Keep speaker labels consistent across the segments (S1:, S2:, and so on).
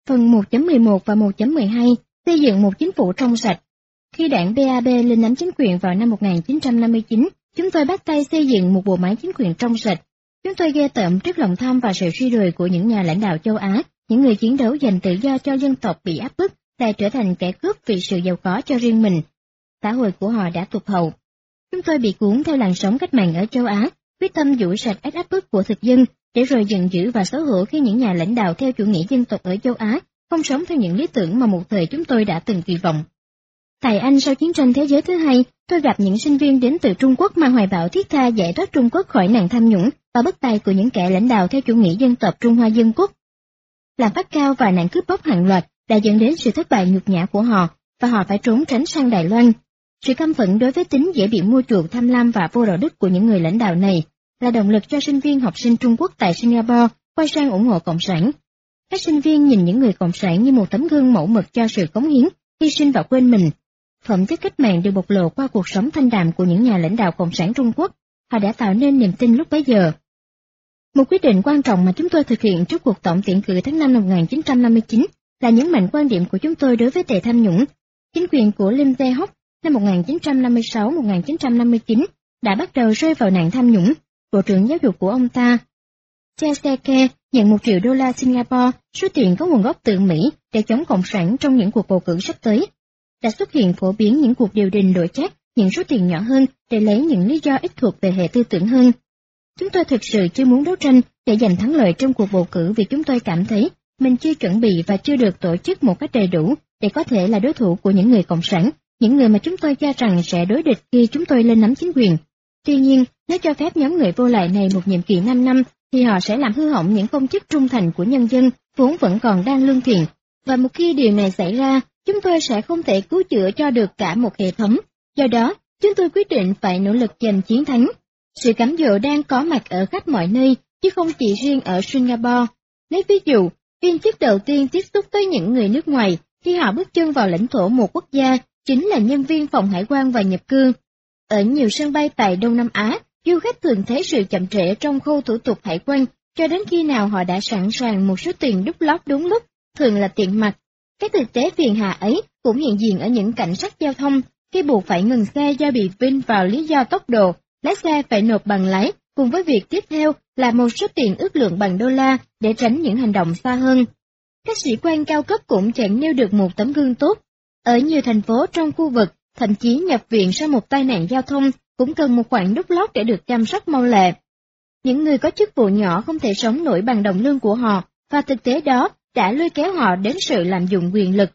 S1: Phần 1.11 và 1.12 xây dựng một chính phủ trong sạch. Khi đảng BAB lên nắm chính quyền vào năm 1959, chúng tôi bắt tay xây dựng một bộ máy chính quyền trong sạch. Chúng tôi ghê tởm trước lòng tham và sự suy đồi của những nhà lãnh đạo châu Á, những người chiến đấu giành tự do cho dân tộc bị áp bức, lại trở thành kẻ cướp vì sự giàu có cho riêng mình. Xã hội của họ đã tụt hậu. Chúng tôi bị cuốn theo làn sóng cách mạng ở châu Á, quyết tâm dũi sạch áp bức của thực dân, để rồi giận dữ và xấu hổ khi những nhà lãnh đạo theo chủ nghĩa dân tộc ở châu Á không sống theo những lý tưởng mà một thời chúng tôi đã từng kỳ vọng. Tại Anh sau chiến tranh thế giới thứ hai, tôi gặp những sinh viên đến từ Trung Quốc mang hoài bão thiết tha giải thoát Trung Quốc khỏi nạn tham nhũng và bất tài của những kẻ lãnh đạo theo chủ nghĩa dân tộc Trung Hoa Dân Quốc. Lạm phát cao và nạn cướp bóc hàng loạt đã dẫn đến sự thất bại nhục nhã của họ, và họ phải trốn tránh sang Đài Loan. Sự căm phẫn đối với tính dễ bị mua chuộc, tham lam và vô đạo đức của những người lãnh đạo này là động lực cho sinh viên học sinh Trung Quốc tại Singapore quay sang ủng hộ Cộng sản. Các sinh viên nhìn những người Cộng sản như một tấm gương mẫu mực cho sự cống hiến, hy sinh và quên mình. Phẩm chất cách mạng được bộc lộ qua cuộc sống thanh đạm của những nhà lãnh đạo Cộng sản Trung Quốc. Họ đã tạo nên niềm tin lúc bấy giờ. Một quyết định quan trọng mà chúng tôi thực hiện trước cuộc tổng tuyển cử tháng 5 năm 1959 là nhấn mạnh quan điểm của chúng tôi đối với tệ tham nhũng. Chính quyền của Lim Dae-hock năm 1956-1959 đã bắt đầu rơi vào nạn tham nhũng. Bộ trưởng giáo dục của ông ta, Cha Se-ke, nhận $1 triệu Singapore, số tiền có nguồn gốc từ Mỹ, để chống Cộng sản trong những cuộc bầu cử sắp tới. Đã xuất hiện phổ biến những cuộc điều đình đổi chác những số tiền nhỏ hơn để lấy những lý do ít thuộc về hệ tư tưởng hơn. Chúng tôi thực sự chưa muốn đấu tranh để giành thắng lợi trong cuộc bầu cử vì chúng tôi cảm thấy mình chưa chuẩn bị và chưa được tổ chức một cách đầy đủ để có thể là đối thủ của những người Cộng sản, những người mà chúng tôi cho rằng sẽ đối địch khi chúng tôi lên nắm chính quyền. Tuy nhiên, nếu cho phép nhóm người vô lại này một nhiệm kỳ 5 năm, thì họ sẽ làm hư hỏng những công chức trung thành của nhân dân vốn vẫn còn đang lương thiện. Và một khi điều này xảy ra, chúng tôi sẽ không thể cứu chữa cho được cả một hệ thống. Do đó, chúng tôi quyết định phải nỗ lực giành chiến thắng. Sự cám dỗ đang có mặt ở khắp mọi nơi, chứ không chỉ riêng ở Singapore. Lấy ví dụ, viên chức đầu tiên tiếp xúc với những người nước ngoài khi họ bước chân vào lãnh thổ một quốc gia chính là nhân viên phòng hải quan và nhập cư. Ở nhiều sân bay tại Đông Nam Á, du khách thường thấy sự chậm trễ trong khâu thủ tục hải quan cho đến khi nào họ đã sẵn sàng một số tiền đút lót đúng lúc, thường là tiền mặt. Cái thực tế phiền hà ấy cũng hiện diện ở những cảnh sát giao thông khi buộc phải ngừng xe do bị vin vào lý do tốc độ, lái xe phải nộp bằng lái, cùng với việc tiếp theo là một số tiền ước lượng bằng đô la để tránh những hành động xa hơn. Các sĩ quan cao cấp cũng chẳng nêu được một tấm gương tốt. Ở nhiều thành phố trong khu vực, thậm chí nhập viện sau một tai nạn giao thông cũng cần một khoản đút lót để được chăm sóc mau lẹ. Những người có chức vụ nhỏ không thể sống nổi bằng đồng lương của họ, và thực tế đó đã lôi kéo họ đến sự lạm dụng quyền lực.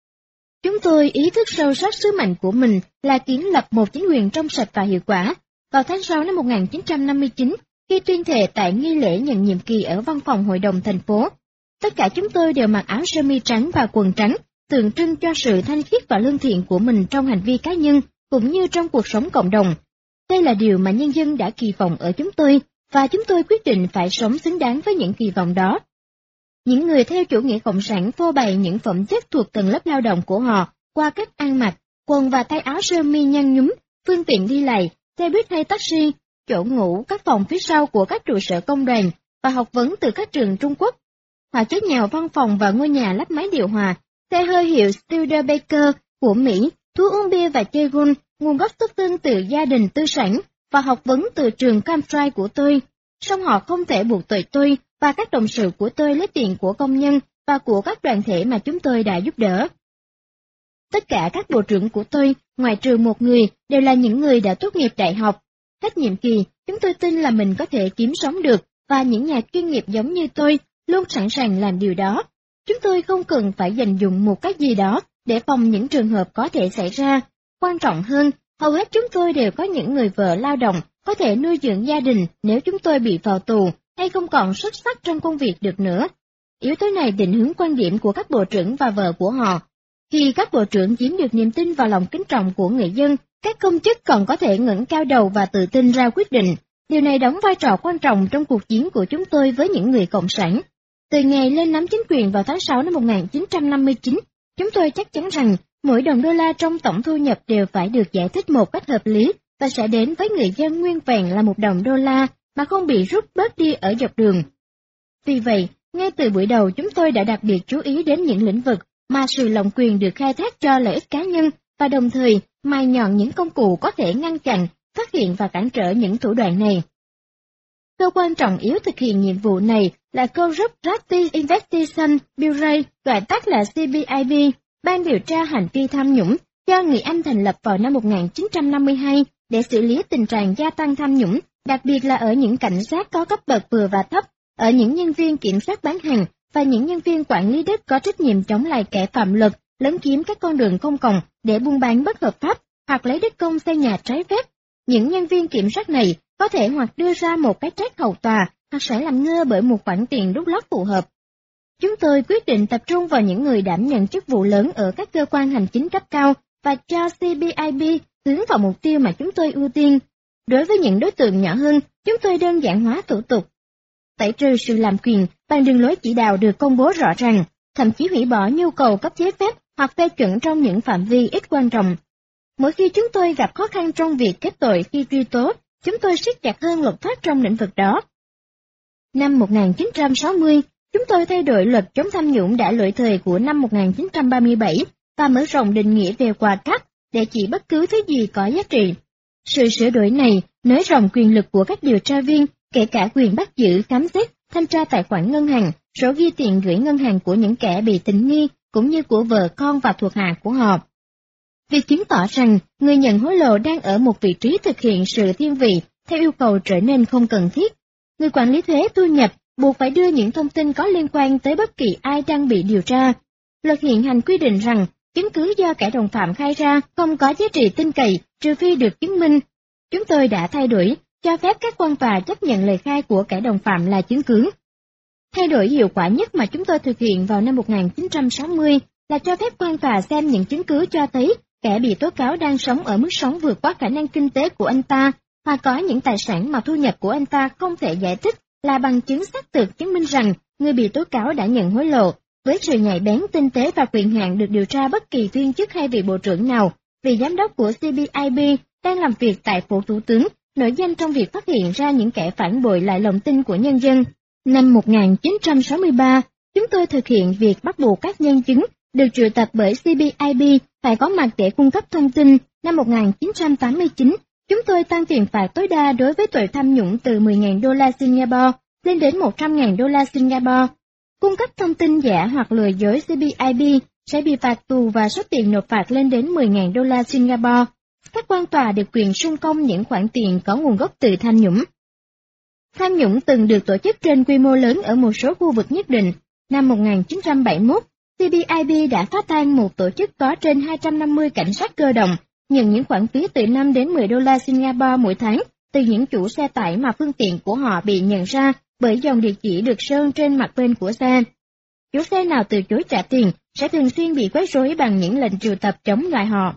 S1: Chúng tôi ý thức sâu sắc sứ mệnh của mình là kiến lập một chính quyền trong sạch và hiệu quả. Vào tháng 6 năm 1959, khi tuyên thệ tại nghi lễ nhận nhiệm kỳ ở văn phòng hội đồng thành phố, tất cả chúng tôi đều mặc áo sơ mi trắng và quần trắng, tượng trưng cho sự thanh khiết và lương thiện của mình trong hành vi cá nhân, cũng như trong cuộc sống cộng đồng. Đây là điều mà nhân dân đã kỳ vọng ở chúng tôi, và chúng tôi quyết định phải sống xứng đáng với những kỳ vọng đó. Những người theo chủ nghĩa cộng sản phô bày những phẩm chất thuộc tầng lớp lao động của họ qua cách ăn mặc, quần và tay áo sơ mi nhăn nhúm, phương tiện đi lại, xe buýt hay taxi, chỗ ngủ, các phòng phía sau của các trụ sở công đoàn và học vấn từ các trường Trung Quốc. Họ chất nhào văn phòng và ngôi nhà lắp máy điều hòa, xe hơi hiệu Studebaker của Mỹ, thú uống bia và chơi golf, nguồn gốc xuất thân từ gia đình tư sản và học vấn từ trường Cambridge của tôi. Song họ không thể buộc tội tôi và các đồng sự của tôi lấy tiền của công nhân và của các đoàn thể mà chúng tôi đã giúp đỡ. Tất cả các bộ trưởng của tôi, ngoại trừ một người, đều là những người đã tốt nghiệp đại học. Hết nhiệm kỳ, chúng tôi tin là mình có thể kiếm sống được, và những nhà chuyên nghiệp giống như tôi luôn sẵn sàng làm điều đó. Chúng tôi không cần phải dành dụng một cách gì đó để phòng những trường hợp có thể xảy ra. Quan trọng hơn, hầu hết chúng tôi đều có những người vợ lao động, có thể nuôi dưỡng gia đình nếu chúng tôi bị vào tù hay không còn xuất sắc trong công việc được nữa. Yếu tố này định hướng quan điểm của các bộ trưởng và vợ của họ. Khi các bộ trưởng chiếm được niềm tin và lòng kính trọng của người dân, các công chức còn có thể ngẩng cao đầu và tự tin ra quyết định. Điều này đóng vai trò quan trọng trong cuộc chiến của chúng tôi với những người cộng sản. Từ ngày lên nắm chính quyền vào tháng 6 năm 1959, chúng tôi chắc chắn rằng mỗi đồng đô la trong tổng thu nhập đều phải được giải thích một cách hợp lý và sẽ đến với người dân nguyên vẹn là $1 mà không bị rút bớt đi ở dọc đường. Vì vậy, Ngay từ buổi đầu chúng tôi đã đặc biệt chú ý đến những lĩnh vực mà sự lộng quyền được khai thác cho lợi ích cá nhân và đồng thời mài nhọn những công cụ có thể ngăn chặn, phát hiện và cản trở những thủ đoạn này. Cơ quan trọng yếu thực hiện nhiệm vụ này là Corrupt Investigation Bureau, gọi tắt là CBIB, Ban điều tra hành vi tham nhũng, do người Anh thành lập vào năm 1952 để xử lý tình trạng gia tăng tham nhũng, đặc biệt là ở những cảnh sát có cấp bậc vừa và thấp, ở những nhân viên kiểm soát bán hàng và những nhân viên quản lý đất có trách nhiệm chống lại kẻ phạm luật, lấn chiếm các con đường công cộng để buôn bán bất hợp pháp hoặc lấy đất công xây nhà trái phép. Những nhân viên kiểm soát này có thể hoặc đưa ra một cái trách hầu tòa hoặc sẽ làm ngơ bởi một khoản tiền đút lót phù hợp. Chúng tôi quyết định tập trung vào những người đảm nhận chức vụ lớn ở các cơ quan hành chính cấp cao và cho CBIB hướng vào mục tiêu mà chúng tôi ưu tiên. Đối với những đối tượng nhỏ hơn, chúng tôi đơn giản hóa thủ tục, tẩy trừ sự làm quyền bằng đường lối chỉ đạo được công bố rõ ràng, thậm chí hủy bỏ nhu cầu cấp giấy phép hoặc phê chuẩn trong những phạm vi ít quan trọng. Mỗi khi chúng tôi gặp khó khăn trong việc kết tội khi truy tố, chúng tôi siết chặt hơn luật pháp trong lĩnh vực đó. Năm 1960, chúng tôi thay đổi luật chống tham nhũng đã lỗi thời của năm 1937 và mở rộng định nghĩa về quà cắt để chỉ bất cứ thứ gì có giá trị. Sự sửa đổi này nới rộng quyền lực của các điều tra viên, kể cả quyền bắt giữ, khám xét, thanh tra tài khoản ngân hàng, sổ ghi tiền gửi ngân hàng của những kẻ bị tình nghi, cũng như của vợ con và thuộc hạ của họ. Việc chứng tỏ rằng người nhận hối lộ đang ở một vị trí thực hiện sự thiên vị theo yêu cầu trở nên không cần thiết. Người quản lý thuế thu nhập buộc phải đưa những thông tin có liên quan tới bất kỳ ai đang bị điều tra. Luật hiện hành quy định rằng chứng cứ do kẻ đồng phạm khai ra không có giá trị tin cậy trừ phi được chứng minh. Chúng tôi đã thay đổi, cho phép các quan tòa chấp nhận lời khai của kẻ đồng phạm là chứng cứ. Thay đổi hiệu quả nhất mà chúng tôi thực hiện vào năm 1960 là cho phép quan tòa xem những chứng cứ cho thấy kẻ bị tố cáo đang sống ở mức sống vượt quá khả năng kinh tế của anh ta, hoặc có những tài sản mà thu nhập của anh ta không thể giải thích là bằng chứng xác thực chứng minh rằng người bị tố cáo đã nhận hối lộ. Với sự nhạy bén, tinh tế và quyền hạn được điều tra bất kỳ viên chức hay vị bộ trưởng nào, vị giám đốc của CBIB đang làm việc tại phủ thủ tướng, nổi danh trong việc phát hiện ra những kẻ phản bội lại lòng tin của nhân dân. Năm 1963, chúng tôi thực hiện việc bắt buộc các nhân chứng được triệu tập bởi CBIB phải có mặt để cung cấp thông tin. Năm 1989, chúng tôi tăng tiền phạt tối đa đối với tội tham nhũng từ 10.000 đô la Singapore lên đến 100.000 đô la Singapore. Cung cấp thông tin giả hoặc lừa dối CBIB sẽ bị phạt tù và số tiền nộp phạt lên đến 10.000 đô la Singapore. Các quan tòa được quyền sung công những khoản tiền có nguồn gốc từ tham nhũng. Tham nhũng từng được tổ chức trên quy mô lớn ở một số khu vực nhất định. Năm 1971, CBIB đã phá tan một tổ chức có trên 250 cảnh sát cơ động, nhận những khoản phí từ 5 đến 10 đô la Singapore mỗi tháng từ những chủ xe tải mà phương tiện của họ bị nhận ra bởi dòng địa chỉ được sơn trên mặt bên của xe. Chủ xe nào từ chối trả tiền sẽ thường xuyên bị quấy rối bằng những lệnh triệu tập chống lại họ.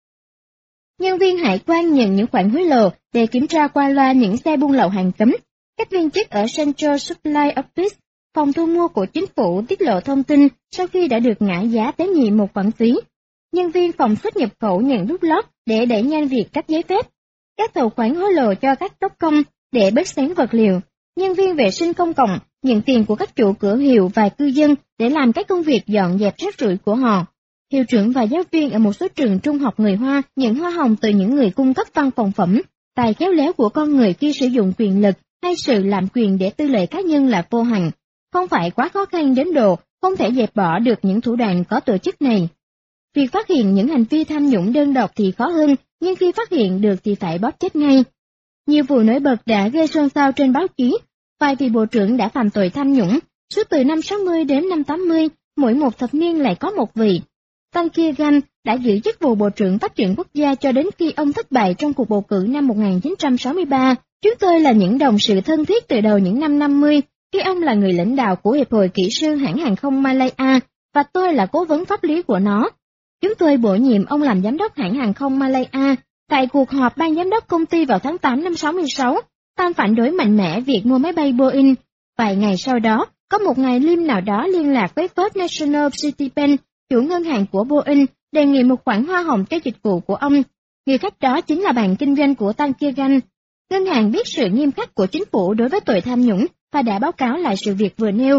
S1: Nhân viên hải quan nhận những khoản hối lộ để kiểm tra qua loa những xe buôn lậu hàng cấm. Các viên chức ở Central Supply Office, phòng thu mua của chính phủ tiết lộ thông tin sau khi đã được ngã giá tế nhị một khoản phí. Nhân viên phòng xuất nhập khẩu nhận đút lót để đẩy nhanh việc cấp giấy phép. Các tàu khoán hối lộ cho các đốc công để bớt xén vật liệu. Nhân viên vệ sinh công cộng nhận tiền của các chủ cửa hiệu và cư dân để làm các công việc dọn dẹp rác rưởi của họ. Hiệu trưởng và giáo viên ở một số trường trung học người Hoa nhận hoa hồng từ những người cung cấp văn phòng phẩm. Tài khéo léo của con người khi sử dụng quyền lực hay sự lạm quyền để tư lợi cá nhân là vô hạn. Không phải quá khó khăn đến độ không thể dẹp bỏ được những thủ đoạn có tổ chức này. Việc phát hiện những hành vi tham nhũng đơn độc thì khó hơn, nhưng khi phát hiện được thì phải bóp chết ngay. Nhiều vụ nổi bật đã gây xôn xao trên báo chí. Vài vị bộ trưởng đã phạm tội tham nhũng, suốt từ năm 60 đến năm 80, mỗi một thập niên lại có một vị. Tan Kia Gan đã giữ chức vụ Bộ trưởng Phát triển Quốc gia cho đến khi ông thất bại trong cuộc bầu cử năm 1963. Chúng tôi là những đồng sự thân thiết từ đầu những năm 50, khi ông là người lãnh đạo của Hiệp hội Kỹ sư hãng hàng không Malaya, và tôi là cố vấn pháp lý của nó. Chúng tôi bổ nhiệm ông làm giám đốc hãng hàng không Malaya. Tại cuộc họp ban giám đốc công ty vào tháng 8 năm 66, Tan phản đối mạnh mẽ việc mua máy bay Boeing. Vài ngày sau đó, có một ngày Lim nào đó liên lạc với First National Citibank, chủ ngân hàng của Boeing, đề nghị một khoản hoa hồng cho dịch vụ của ông. Người khách đó chính là bạn kinh doanh của Tan Kia Gan. Ngân hàng biết sự nghiêm khắc của chính phủ đối với tội tham nhũng và đã báo cáo lại sự việc vừa nêu.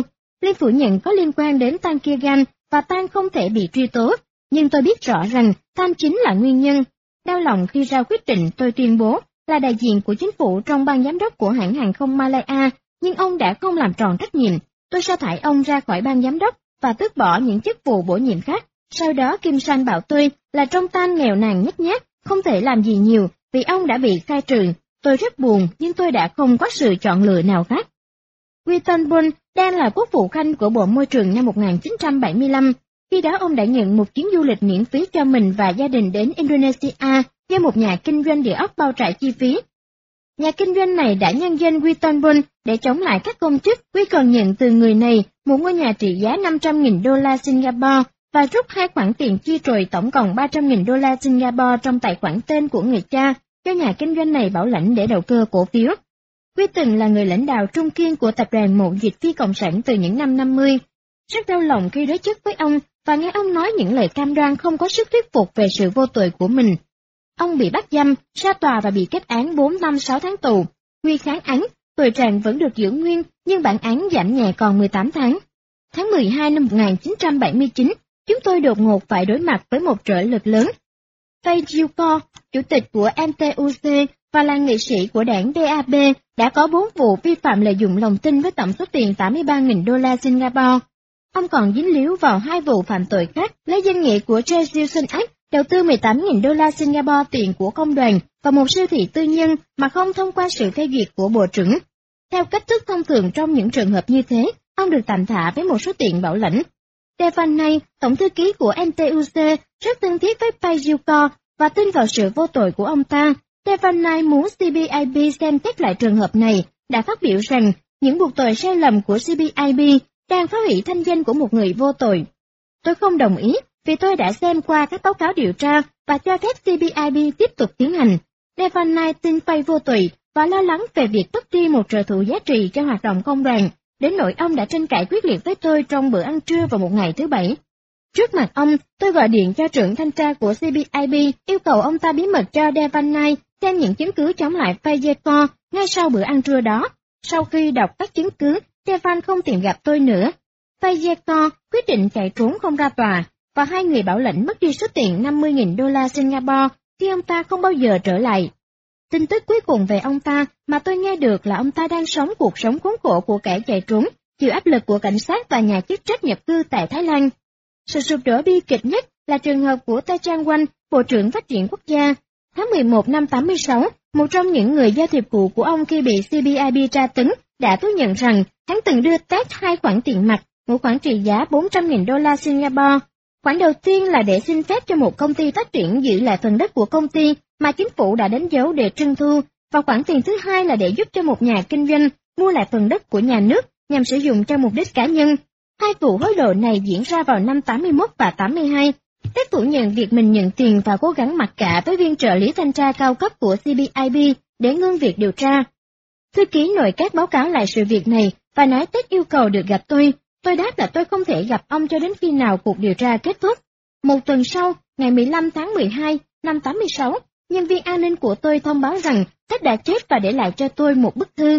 S1: Liên phủ nhận có liên quan đến Tan Kia Gan và Tan không thể bị truy tố, nhưng tôi biết rõ rằng Tan chính là nguyên nhân. Đau lòng khi ra quyết định tôi tuyên bố là đại diện của chính phủ trong ban giám đốc của hãng hàng không Malaya, nhưng ông đã không làm tròn trách nhiệm. Tôi sa thải ông ra khỏi ban giám đốc và tước bỏ những chức vụ bổ nhiệm khác. Sau đó Kim San bảo tôi là trong Tan nghèo nàn nhếch nhác, không thể làm gì nhiều vì ông đã bị khai trừ. Tôi rất buồn nhưng tôi đã không có sự chọn lựa nào khác. Wittgenstein đang là quốc vụ khanh của Bộ Môi trường năm 1975. Khi đó ông đã nhận một chuyến du lịch miễn phí cho mình và gia đình đến Indonesia do một nhà kinh doanh địa ốc bao trải chi phí. Nhà kinh doanh này đã nhân danh Wittgenstein để chống lại các công chức. Quy còn nhận từ người này một ngôi nhà trị giá 500.000 đô la Singapore và rút 2 khoản tiền chi rồi tổng cộng 300.000 đô la Singapore trong tài khoản tên của người cha, cho nhà kinh doanh này bảo lãnh để đầu cơ cổ phiếu. Quy từng là người lãnh đạo trung kiên của tập đoàn mậu dịch phi cộng sản từ những năm 50. Rất đau lòng khi đối chất với ông và nghe ông nói những lời cam đoan không có sức thuyết phục về sự vô tội của mình. Ông bị bắt giam, ra tòa và bị kết án 4 năm 6 tháng tù. Huy kháng án, tội trạng vẫn được giữ nguyên nhưng bản án giảm nhẹ còn 18 tháng. Tháng 12 năm 1979, chúng tôi đột ngột phải đối mặt với một trở lực lớn. Phai Jiuko, chủ tịch của NTUC và là nghị sĩ của đảng DAB, đã có 4 vụ vi phạm lợi dụng lòng tin với tổng số tiền 83.000 đô la Singapore. Ông còn dính líu vào 2 vụ phạm tội khác, lấy danh nghĩa của Treasury Act, đầu tư 18.000 đô la Singapore tiền của công đoàn và một siêu thị tư nhân mà không thông qua sự phê duyệt của Bộ trưởng. Theo cách thức thông thường trong những trường hợp như thế, ông được tạm thả với một số tiền bảo lãnh. Stephanie, tổng thư ký của NTUC, rất thân thiết với Phai Jiuko và tin vào sự vô tội của ông ta. Stephanie muốn CBIB xem xét lại trường hợp này, đã phát biểu rằng những buộc tội sai lầm của CBIB đang phá hủy thanh danh của một người vô tội. Tôi không đồng ý vì tôi đã xem qua các báo cáo điều tra và cho phép CBIB tiếp tục tiến hành. Stephanie tin Phai vô tội và lo lắng về việc mất đi một trợ thủ giá trị cho hoạt động công đoàn, đến nỗi ông đã tranh cãi quyết liệt với tôi trong bữa ăn trưa vào một ngày thứ Bảy. Trước mặt ông, tôi gọi điện cho trưởng thanh tra của CBIB, yêu cầu ông ta bí mật cho Stephanie xem những chứng cứ chống lại Phai Jiuko ngay sau bữa ăn trưa đó. Sau khi đọc các chứng cứ, Stefan không tìm gặp tôi nữa. Phai Jiuko quyết định chạy trốn không ra tòa, và 2 người bảo lãnh mất đi số tiền 50.000 đô la Singapore khi ông ta không bao giờ trở lại. Tin tức cuối cùng về ông ta mà tôi nghe được là ông ta đang sống cuộc sống khốn khổ của kẻ chạy trốn, chịu áp lực của cảnh sát và nhà chức trách nhập cư tại Thái Lan. Sự sụp đổ bi kịch nhất là trường hợp của Ta Trang Wanh, Bộ trưởng Phát triển Quốc gia. Tháng 11 năm 86, một trong những người giao thiệp cũ của ông khi bị CBIB tra tấn đã thú nhận rằng hắn từng đưa Ted 2 khoản tiền mặt, một khoản trị giá 400.000 đô la Singapore. Khoản đầu tiên là để xin phép cho một công ty phát triển giữ lại phần đất của công ty mà chính phủ đã đánh dấu để trưng thu, và khoản tiền thứ hai là để giúp cho một nhà kinh doanh mua lại phần đất của nhà nước nhằm sử dụng cho mục đích cá nhân. 2 vụ hối lộ này diễn ra vào năm 81 và 82. Ted phủ nhận việc mình nhận tiền và cố gắng mặc cả với viên trợ lý thanh tra cao cấp của CBIB để ngưng việc điều tra. Thư ký nội các báo cáo lại sự việc này và nói Ted yêu cầu được gặp tôi. Tôi đáp là tôi không thể gặp ông cho đến khi nào cuộc điều tra kết thúc. Một tuần sau, ngày 15 tháng 12 năm 86, nhân viên an ninh của tôi thông báo rằng Ted đã chết và để lại cho tôi một bức thư.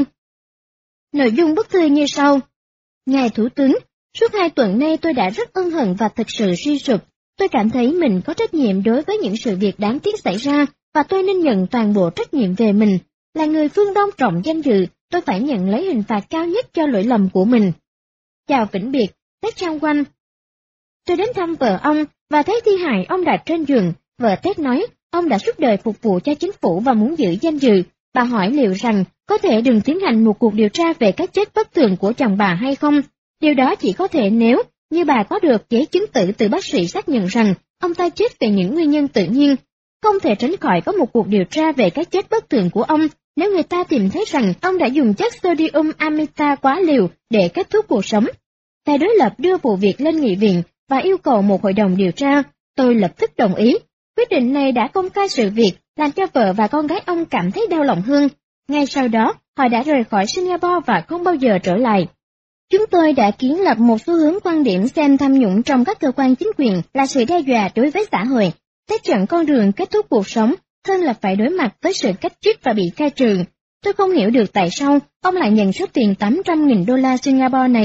S1: Nội dung bức thư như sau. Ngài Thủ tướng, suốt 2 tuần nay tôi đã rất ân hận và thực sự suy sụp. Tôi cảm thấy mình có trách nhiệm đối với những sự việc đáng tiếc xảy ra, và tôi nên nhận toàn bộ trách nhiệm về mình. Là người phương Đông trọng danh dự, tôi phải nhận lấy hình phạt cao nhất cho lỗi lầm của mình. Chào vĩnh biệt, Ted Trang Wanh. Tôi đến thăm vợ ông và thấy thi hài ông đặt trên giường. Vợ Ted nói ông đã suốt đời phục vụ cho chính phủ và muốn giữ danh dự. Bà hỏi liệu rằng có thể đừng tiến hành một cuộc điều tra về cái chết bất thường của chồng bà hay không. Điều đó chỉ có thể nếu như bà có được giấy chứng tử từ bác sĩ xác nhận rằng ông ta chết về những nguyên nhân tự nhiên. Không thể tránh khỏi có một cuộc điều tra về cái chết bất thường của ông nếu người ta tìm thấy rằng ông đã dùng chất sodium amita quá liều để kết thúc cuộc sống. Phe đối lập đưa vụ việc lên nghị viện và yêu cầu một hội đồng điều tra. Tôi lập tức đồng ý. Quyết định này đã công khai sự việc, làm cho vợ và con gái ông cảm thấy đau lòng hơn. Ngay sau đó, họ đã rời khỏi Singapore và không bao giờ trở lại. Chúng tôi đã kiến lập một xu hướng quan điểm xem tham nhũng trong các cơ quan chính quyền là sự đe dọa đối với xã hội. Tiếp chọn con đường kết thúc cuộc sống hơn là phải đối mặt với sự cách chức và bị khai trừ. Tôi không hiểu được tại sao ông lại nhận số tiền 800.000 đô la Singapore này.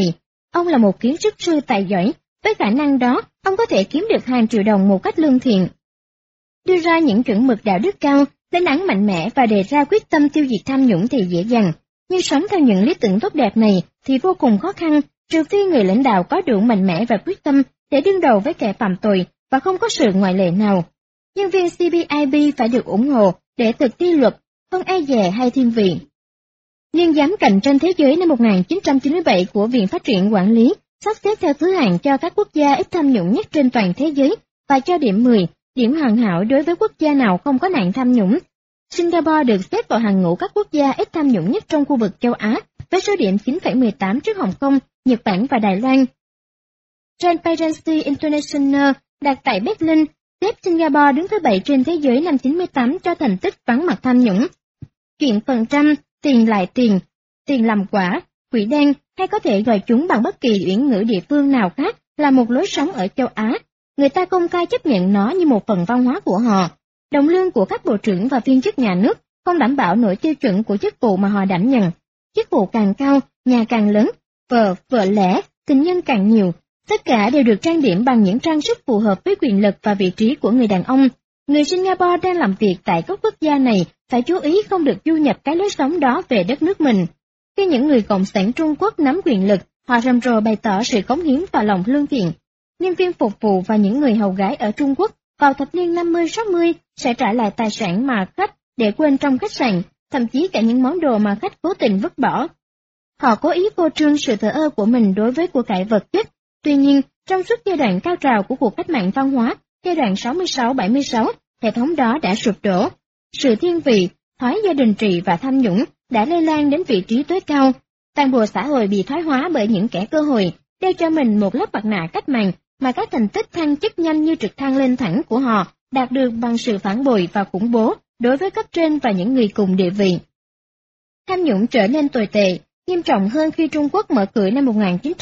S1: Ông là một kiến trúc sư tài giỏi, với khả năng đó, ông có thể kiếm được hàng triệu đồng một cách lương thiện. Đưa ra những chuẩn mực đạo đức cao, lên án mạnh mẽ và đề ra quyết tâm tiêu diệt tham nhũng thì dễ dàng, nhưng sống theo những lý tưởng tốt đẹp này thì vô cùng khó khăn, trừ phi người lãnh đạo có đủ mạnh mẽ và quyết tâm để đương đầu với kẻ phạm tội và không có sự ngoại lệ nào. Nhân viên CBIB phải được ủng hộ để thực thi luật, không e dè hay thiên vị. Liên giám cạnh tranh thế giới năm 1997 của Viện Phát triển Quản lý sắp xếp theo thứ hạng cho các quốc gia ít tham nhũng nhất trên toàn thế giới và cho điểm 10, điểm hoàn hảo đối với quốc gia nào không có nạn tham nhũng. Singapore được xếp vào hàng ngũ các quốc gia ít tham nhũng nhất trong khu vực châu Á, với số điểm 9,18 trước Hồng Kông, Nhật Bản và Đài Loan. Transparency International đặt tại Berlin xếp Singapore đứng thứ 7 trên thế giới năm 98 cho thành tích vắng mặt tham nhũng. Chuyện phần trăm, tiền lại tiền, tiền làm quả, quỹ đen hay có thể gọi chúng bằng bất kỳ uyển ngữ địa phương nào khác là một lối sống ở châu Á. Người ta công khai chấp nhận nó như một phần văn hóa của họ. Đồng lương của các bộ trưởng và viên chức nhà nước không đảm bảo nổi tiêu chuẩn của chức vụ mà họ đảm nhận. Chức vụ càng cao, nhà càng lớn, vợ lẽ, tình nhân càng nhiều. Tất cả đều được trang điểm bằng những trang sức phù hợp với quyền lực và vị trí của người đàn ông. Người Singapore đang làm việc tại các quốc gia này phải chú ý không được du nhập cái lối sống đó về đất nước mình. Khi những người cộng sản Trung Quốc nắm quyền lực, họ rầm rộ bày tỏ sự cống hiến và lòng lương thiện. Nhân viên phục vụ và những người hầu gái ở Trung Quốc vào thập niên 50-60 sẽ trả lại tài sản mà khách để quên trong khách sạn, thậm chí cả những món đồ mà khách cố tình vứt bỏ. Họ cố ý phô trương sự thờ ơ của mình đối với của cải vật chất. Tuy nhiên, trong suốt giai đoạn cao trào của cuộc cách mạng văn hóa, giai đoạn 66-76, hệ thống đó đã sụp đổ. Sự thiên vị, thoái gia đình trị và tham nhũng đã lây lan đến vị trí tối cao. Toàn bộ xã hội bị thoái hóa bởi những kẻ cơ hội, đeo cho mình một lớp mặt nạ cách mạng mà các thành tích thăng chức nhanh như trực thăng lên thẳng của họ đạt được bằng sự phản bội và khủng bố đối với cấp trên và những người cùng địa vị. Tham nhũng trở nên tồi tệ, nghiêm trọng hơn khi Trung Quốc mở cửa năm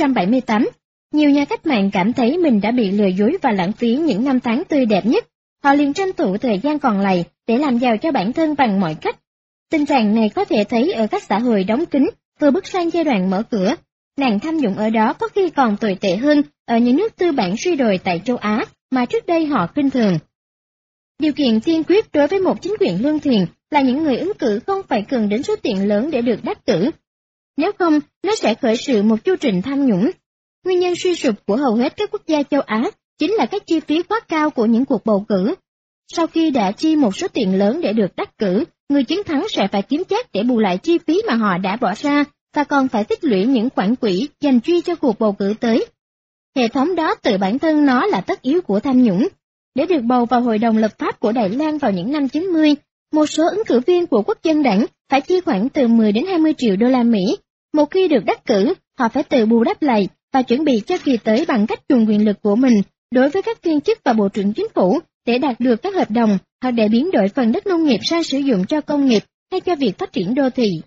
S1: 1978. Nhiều nhà cách mạng cảm thấy mình đã bị lừa dối và lãng phí những năm tháng tươi đẹp nhất. Họ liền tranh thủ thời gian còn lại để làm giàu cho bản thân bằng mọi cách. Tình trạng này có thể thấy ở các xã hội đóng kín vừa bước sang giai đoạn mở cửa. Nạn tham nhũng ở đó có khi còn tồi tệ hơn ở những nước tư bản suy đồi tại châu Á mà trước đây họ khinh thường. Điều kiện tiên quyết đối với một chính quyền lương thiện là những người ứng cử không phải cần đến số tiền lớn để được đắc cử. Nếu không, nó sẽ khởi sự một chu trình tham nhũng. Nguyên nhân suy sụp của hầu hết các quốc gia châu Á chính là các chi phí quá cao của những cuộc bầu cử. Sau khi đã chi một số tiền lớn để được đắc cử, người chiến thắng sẽ phải kiếm chắc để bù lại chi phí mà họ đã bỏ ra, và còn phải tích lũy những khoản quỹ dành chuyên cho cuộc bầu cử tới. Hệ thống đó tự bản thân nó là tất yếu của tham nhũng. Để được bầu vào Hội đồng lập pháp của Đài Loan vào những năm 90, một số ứng cử viên của Quốc dân đảng phải chi khoảng từ 10 đến 20 triệu đô la Mỹ. Một khi được đắc cử, họ phải tự bù đắp lại và chuẩn bị cho kỳ tới bằng cách dùng quyền lực của mình đối với các viên chức và bộ trưởng chính phủ để đạt được các hợp đồng hoặc để biến đổi phần đất nông nghiệp sang sử dụng cho công nghiệp hay cho việc phát triển đô thị.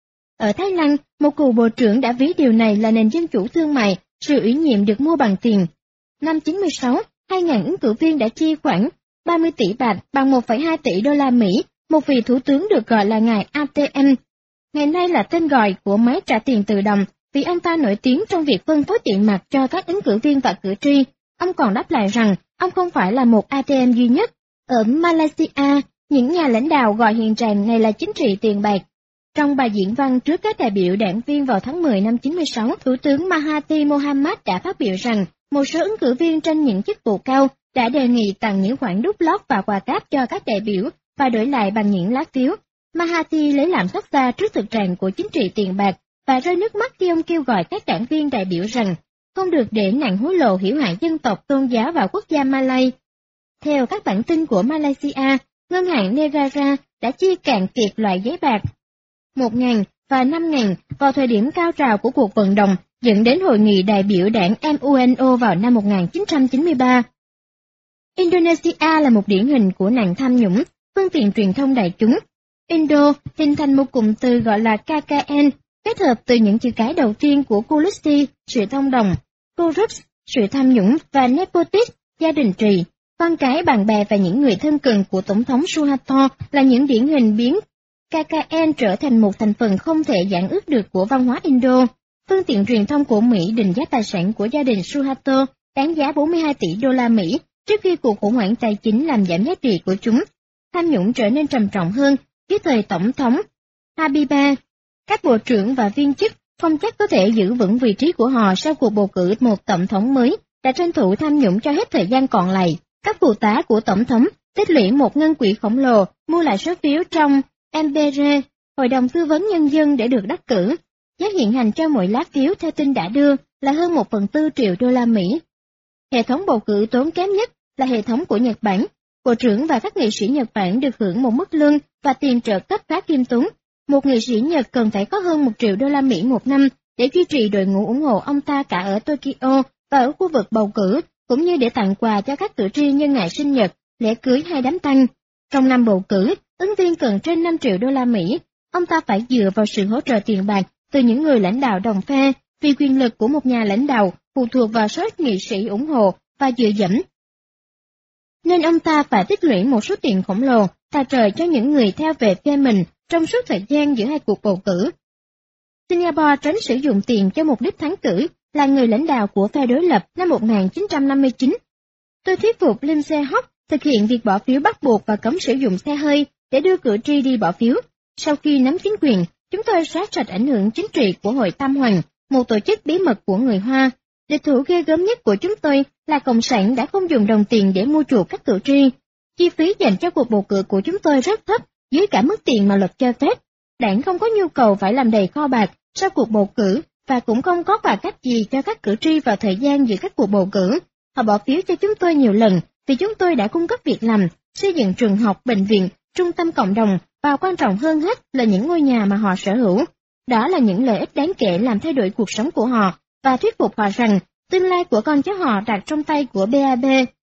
S1: Ở Thái Lan, một cựu bộ trưởng đã ví điều này là nền dân chủ thương mại, sự ủy nhiệm được mua bằng tiền. Năm 96, 2.000 ứng cử viên đã chi khoảng 30 tỷ bạc bằng 1,2 tỷ đô la Mỹ, một vị thủ tướng được gọi là ngài ATM. Ngày nay là tên gọi của máy trả tiền tự động, vì ông ta nổi tiếng trong việc phân phối tiền mặt cho các ứng cử viên và cử tri. Ông còn đáp lại rằng ông không phải là một ATM duy nhất. Ở Malaysia, những nhà lãnh đạo gọi hiện trạng này là chính trị tiền bạc. Trong bài diễn văn trước các đại biểu đảng viên vào tháng 10 năm 96, Thủ tướng Mahathir Mohamad đã phát biểu rằng một số ứng cử viên tranh những chức vụ cao đã đề nghị tặng những khoản đút lót và quà cáp cho các đại biểu và đổi lại bằng những lá phiếu. Mahathir lấy làm xót xa trước thực trạng của chính trị tiền bạc và rơi nước mắt khi ông kêu gọi các đảng viên đại biểu rằng không được để nạn hối lộ hiểu hại dân tộc, tôn giáo và quốc gia Malay. Theo các bản tin của Malaysia, ngân hàng Negara đã chi cạn kiệt loại giấy bạc 1.000 và 5.000 vào thời điểm cao trào của cuộc vận động, dẫn đến hội nghị đại biểu đảng MUNO vào năm 1993. Indonesia là một điển hình của nạn tham nhũng, phương tiện truyền thông đại chúng. Indo hình thành một cụm từ gọi là KKN, kết hợp từ những chữ cái đầu tiên của Kolusi, sự thông đồng, Corrupt, sự tham nhũng, và Nepotism, gia đình trị. Con cái, bạn bè và những người thân cận của Tổng thống Suharto là những điển hình biến KKN trở thành một thành phần không thể giãn ước được của văn hóa Indo. phương tiện truyền thông của Mỹ định giá tài sản của gia đình Suharto đáng giá 42 tỷ đô la Mỹ trước khi cuộc khủng hoảng tài chính làm giảm giá trị của chúng. Tham nhũng trở nên trầm trọng hơn dưới thời Tổng thống Habibie. Các bộ trưởng và viên chức không chắc có thể giữ vững vị trí của họ sau cuộc bầu cử một tổng thống mới đã tranh thủ tham nhũng cho hết thời gian còn lại. Các phụ tá của tổng thống tích lũy một ngân quỹ khổng lồ mua lại số phiếu trong MPR, Hội đồng Tư vấn Nhân dân để được đắc cử. Giá hiện hành cho mỗi lá phiếu theo tin đã đưa là hơn 1/4 triệu đô la Mỹ. Hệ thống bầu cử tốn kém nhất là hệ thống của Nhật Bản. Bộ trưởng và các nghị sĩ Nhật Bản được hưởng một mức lương và tiền trợ cấp khá khiêm tốn. Một nghị sĩ Nhật cần phải có hơn 1 triệu đô la Mỹ một năm để duy trì đội ngũ ủng hộ ông ta cả ở Tokyo và ở khu vực bầu cử, cũng như để tặng quà cho các cử tri nhân ngày sinh nhật, lễ cưới hay đám tang. Trong năm bầu cử, ứng viên cần trên 5 triệu đô la Mỹ. Ông ta phải dựa vào sự hỗ trợ tiền bạc từ những người lãnh đạo đồng phe, vì quyền lực của một nhà lãnh đạo phụ thuộc vào số nghị sĩ ủng hộ và dựa dẫm. Nên ông ta phải tích lũy một số tiền khổng lồ, tài trợ cho những người theo về phe mình trong suốt thời gian giữa hai cuộc bầu cử. Singapore tránh sử dụng tiền cho mục đích thắng cử, là người lãnh đạo của phe đối lập năm 1959. Tôi thuyết phục Lim Se-hok thực hiện việc bỏ phiếu bắt buộc và cấm sử dụng xe hơi để đưa cử tri đi bỏ phiếu. Sau khi nắm chính quyền, chúng tôi xóa sạch ảnh hưởng chính trị của Hội Tam Hoàng, một tổ chức bí mật của người Hoa. Địch thủ ghê gớm nhất của chúng tôi là Cộng sản đã không dùng đồng tiền để mua chuộc các cử tri. Chi phí dành cho cuộc bầu cử của chúng tôi rất thấp, dưới cả mức tiền mà luật cho phép. Đảng không có nhu cầu phải làm đầy kho bạc sau cuộc bầu cử và cũng không có quà cách gì cho các cử tri vào thời gian giữa các cuộc bầu cử. Họ bỏ phiếu cho chúng tôi nhiều lần vì chúng tôi đã cung cấp việc làm, xây dựng trường học, bệnh viện, trung tâm cộng đồng và quan trọng hơn hết là những ngôi nhà mà họ sở hữu. Đó là những lợi ích đáng kể làm thay đổi cuộc sống của họ và thuyết phục họ rằng tương lai của con cháu họ đặt trong tay của BAB.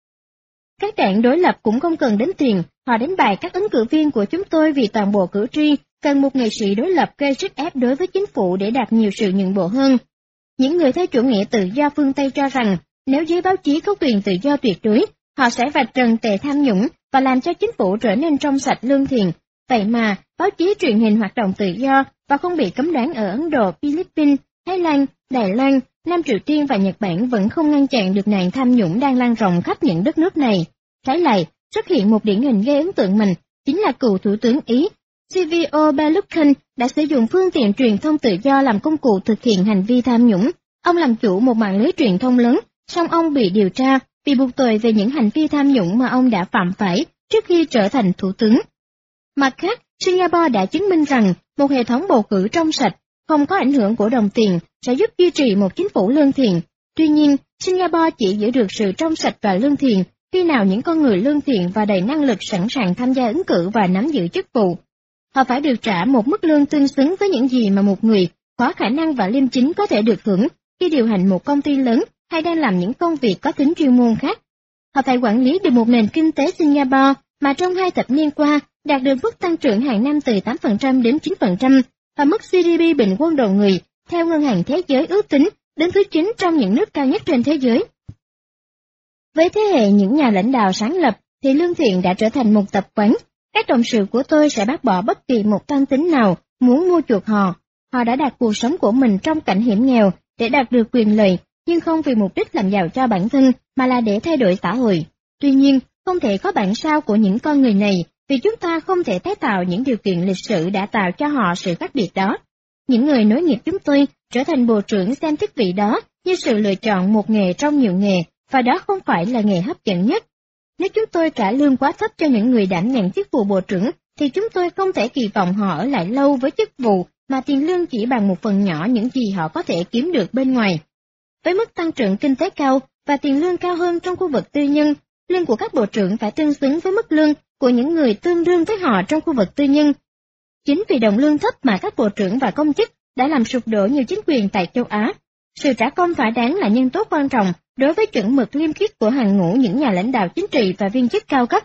S1: Các đảng đối lập cũng không cần đến tiền, họ đánh bại các ứng cử viên của chúng tôi vì toàn bộ cử tri cần một nghị sĩ đối lập gây sức ép đối với chính phủ để đạt nhiều sự nhượng bộ hơn. Những người theo chủ nghĩa tự do phương Tây cho rằng nếu giới báo chí có quyền tự do tuyệt đối, họ sẽ vạch trần tệ tham nhũng và làm cho chính phủ trở nên trong sạch lương thiện. Vậy mà, báo chí truyền hình hoạt động tự do và không bị cấm đoán ở Ấn Độ, Philippines, Thái Lan, Đài Loan, Nam Triều Tiên và Nhật Bản vẫn không ngăn chặn được nạn tham nhũng đang lan rộng khắp những đất nước này. Trái lại, xuất hiện một điển hình gây ấn tượng mình, chính là cựu Thủ tướng Ý, Silvio Berlusconi đã sử dụng phương tiện truyền thông tự do làm công cụ thực hiện hành vi tham nhũng. Ông làm chủ một mạng lưới truyền thông lớn, song ông bị điều tra, bị buộc tội về những hành vi tham nhũng mà ông đã phạm phải trước khi trở thành thủ tướng. Mặt khác, Singapore đã chứng minh rằng một hệ thống bầu cử trong sạch, không có ảnh hưởng của đồng tiền sẽ giúp duy trì một chính phủ lương thiện. Tuy nhiên, Singapore chỉ giữ được sự trong sạch và lương thiện khi nào những con người lương thiện và đầy năng lực sẵn sàng tham gia ứng cử và nắm giữ chức vụ. Họ phải được trả một mức lương tương xứng với những gì mà một người có khả năng và liêm chính có thể được hưởng khi điều hành một công ty lớn hay đang làm những công việc có tính chuyên môn khác. Họ phải quản lý được một nền kinh tế Singapore mà trong 2 thập niên qua đạt được mức tăng trưởng hàng năm từ 8% đến 9% và mức GDP bình quân đầu người theo Ngân hàng Thế giới ước tính đến thứ 9 trong những nước cao nhất trên thế giới. Với thế hệ những nhà lãnh đạo sáng lập thì lương thiện đã trở thành một tập quán. Các đồng sự của tôi sẽ bác bỏ bất kỳ một toan tính nào muốn mua chuộc họ. Họ đã đặt cuộc sống của mình trong cảnh hiểm nghèo để đạt được quyền lợi, nhưng không vì mục đích làm giàu cho bản thân mà là để thay đổi xã hội. Tuy nhiên, không thể có bản sao của những con người này vì chúng ta không thể tái tạo những điều kiện lịch sử đã tạo cho họ sự khác biệt đó. Những người nối nghiệp chúng tôi trở thành bộ trưởng xem chức vị đó như sự lựa chọn một nghề trong nhiều nghề, và đó không phải là nghề hấp dẫn nhất. Nếu chúng tôi trả lương quá thấp cho những người đảm nhận chức vụ bộ trưởng, thì chúng tôi không thể kỳ vọng họ ở lại lâu với chức vụ mà tiền lương chỉ bằng một phần nhỏ những gì họ có thể kiếm được bên ngoài. Với mức tăng trưởng kinh tế cao và tiền lương cao hơn trong khu vực tư nhân, lương của các bộ trưởng phải tương xứng với mức lương của những người tương đương với họ trong khu vực tư nhân. Chính vì đồng lương thấp mà các bộ trưởng và công chức đã làm sụp đổ nhiều chính quyền tại châu Á. Sự trả công thỏa đáng là nhân tố quan trọng đối với chuẩn mực liêm khiết của hàng ngũ những nhà lãnh đạo chính trị và viên chức cao cấp.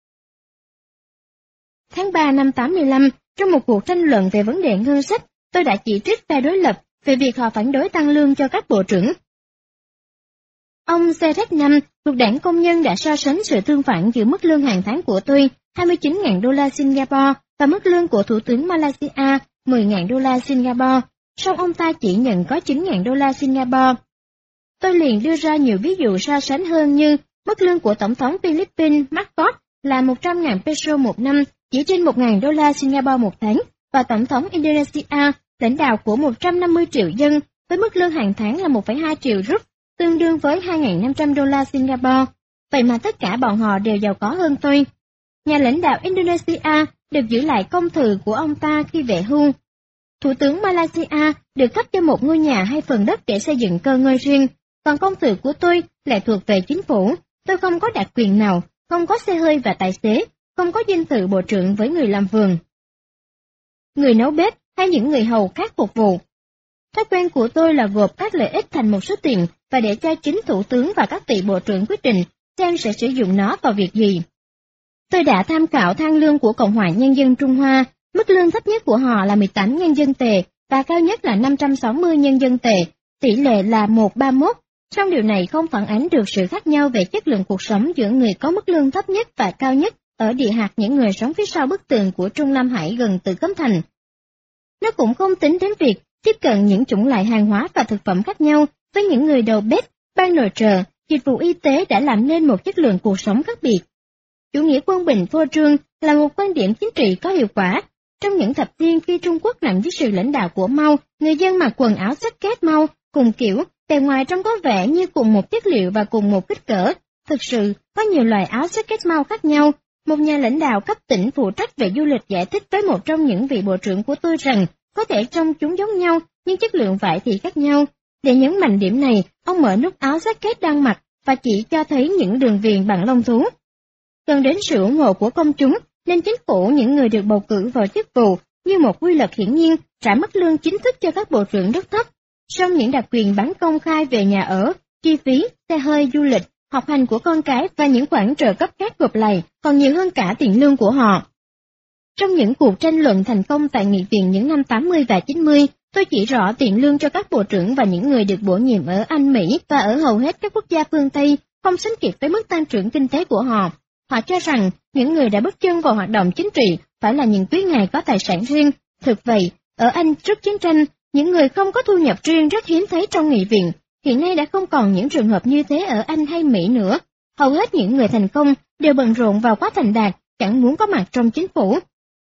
S1: Tháng 3 năm 85, trong một cuộc tranh luận về vấn đề ngân sách, tôi đã chỉ trích phe đối lập về việc họ phản đối tăng lương cho các bộ trưởng. Ông Zerek Nam thuộc Đảng Công nhân đã so sánh sự tương phản giữa mức lương hàng tháng của tôi, 29.000 đô la Singapore, và mức lương của Thủ tướng Malaysia, 10.000 đô la Singapore. song ông ta chỉ nhận có 9.000 đô la Singapore. Tôi liền đưa ra nhiều ví dụ so sánh hơn như mức lương của Tổng thống Philippines Marcos là 100.000 peso một năm, chỉ trên 1.000 đô la Singapore một tháng, và Tổng thống Indonesia, lãnh đạo của 150 triệu dân, với mức lương hàng tháng là 1,2 triệu rúp, tương đương với 2.500 đô la Singapore. Vậy mà tất cả bọn họ đều giàu có hơn tôi. Nhà lãnh đạo Indonesia được giữ lại công thừa của ông ta khi về hưu. Thủ tướng Malaysia được cấp cho một ngôi nhà hay phần đất để xây dựng cơ ngơi riêng, còn công thừa của tôi lại thuộc về chính phủ. Tôi không có đặc quyền nào, không có xe hơi và tài xế, không có dinh thự bộ trưởng với người làm vườn, người nấu bếp hay những người hầu khác phục vụ. Thói quen của tôi là gộp các lợi ích thành một số tiền và để cho chính thủ tướng và các vị bộ trưởng quyết định xem sẽ sử dụng nó vào việc gì. Tôi đã tham khảo thang lương của Cộng hòa Nhân dân Trung Hoa, mức lương thấp nhất của họ là 18 nhân dân tệ và cao nhất là 560 nhân dân tệ, tỷ lệ là 1:31. Song điều này không phản ánh được sự khác nhau về chất lượng cuộc sống giữa người có mức lương thấp nhất và cao nhất ở địa hạt những người sống phía sau bức tường của Trung Lam Hải gần Tử Cấm Thành. Nó cũng không tính đến việc tiếp cận những chủng loại hàng hóa và thực phẩm khác nhau với những người đầu bếp, ban nội trợ, dịch vụ y tế đã làm nên một chất lượng cuộc sống khác biệt. Chủ nghĩa quân bình phô trương là một quan điểm chính trị có hiệu quả. Trong những thập niên khi Trung Quốc nằm dưới sự lãnh đạo của Mao, người dân mặc quần áo xách két Mao, cùng kiểu, bề ngoài trông có vẻ như cùng một chất liệu và cùng một kích cỡ. Thực sự, có nhiều loại áo xách két Mao khác nhau. Một nhà lãnh đạo cấp tỉnh phụ trách về du lịch giải thích với một trong những vị bộ trưởng của tôi rằng, có thể trông chúng giống nhau, nhưng chất lượng vải thì khác nhau. Để nhấn mạnh điểm này, ông mở nút áo xách két đang mặc và chỉ cho thấy những đường viền bằng lông thú. Cần đến sự ủng hộ của công chúng, nên chính phủ những người được bầu cử vào chức vụ như một quy luật hiển nhiên trả mức lương chính thức cho các bộ trưởng rất thấp. Song những đặc quyền bán công khai về nhà ở, chi phí, xe hơi du lịch, học hành của con cái và những khoản trợ cấp khác gộp lại còn nhiều hơn cả tiền lương của họ. Trong những cuộc tranh luận thành công tại nghị viện những năm 80 và 90, tôi chỉ rõ tiền lương cho các bộ trưởng và những người được bổ nhiệm ở Anh, Mỹ và ở hầu hết các quốc gia phương Tây không sánh kịp với mức tăng trưởng kinh tế của họ. Họ cho rằng những người đã bước chân vào hoạt động chính trị phải là những quý ngài có tài sản riêng. Thực vậy, ở Anh trước chiến tranh, những người không có thu nhập riêng rất hiếm thấy trong nghị viện. Hiện nay đã không còn những trường hợp như thế ở Anh hay Mỹ nữa. Hầu hết những người thành công đều bận rộn vào quá thành đạt, chẳng muốn có mặt trong chính phủ.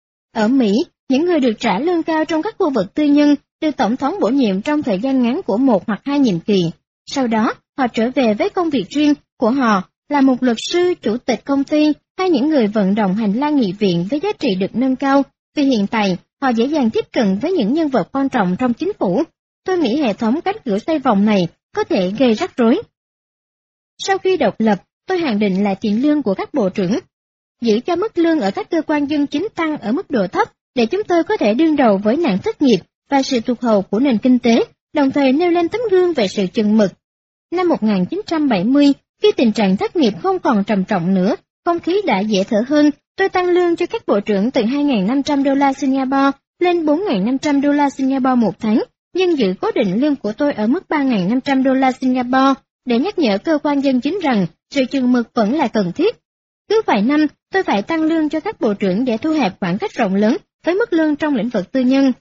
S1: Ở Mỹ, những người được trả lương cao trong các khu vực tư nhân được tổng thống bổ nhiệm trong thời gian ngắn của 1 hoặc 2 nhiệm kỳ. Sau đó, họ trở về với công việc riêng của họ là một luật sư, chủ tịch công ty hay những người vận động hành lang nghị viện với giá trị được nâng cao, vì hiện tại họ dễ dàng tiếp cận với những nhân vật quan trọng trong chính phủ. Tôi nghĩ hệ thống cánh cửa xoay vòng này có thể gây rắc rối. Sau khi độc lập, tôi hạn định lại tiền lương của các bộ trưởng, giữ cho mức lương ở các cơ quan dân chính tăng ở mức độ thấp để chúng tôi có thể đương đầu với nạn thất nghiệp và sự tụt hậu của nền kinh tế, đồng thời nêu lên tấm gương về sự chừng mực. Năm 1970, khi tình trạng thất nghiệp không còn trầm trọng nữa, không khí đã dễ thở hơn, tôi tăng lương cho các bộ trưởng từ 2.500 đô la Singapore lên 4.500 đô la Singapore một tháng, nhưng giữ cố định lương của tôi ở mức 3.500 đô la Singapore để nhắc nhở cơ quan dân chính rằng sự chừng mực vẫn là cần thiết. Cứ vài năm, tôi phải tăng lương cho các bộ trưởng để thu hẹp khoảng cách rộng lớn với mức lương trong lĩnh vực tư nhân.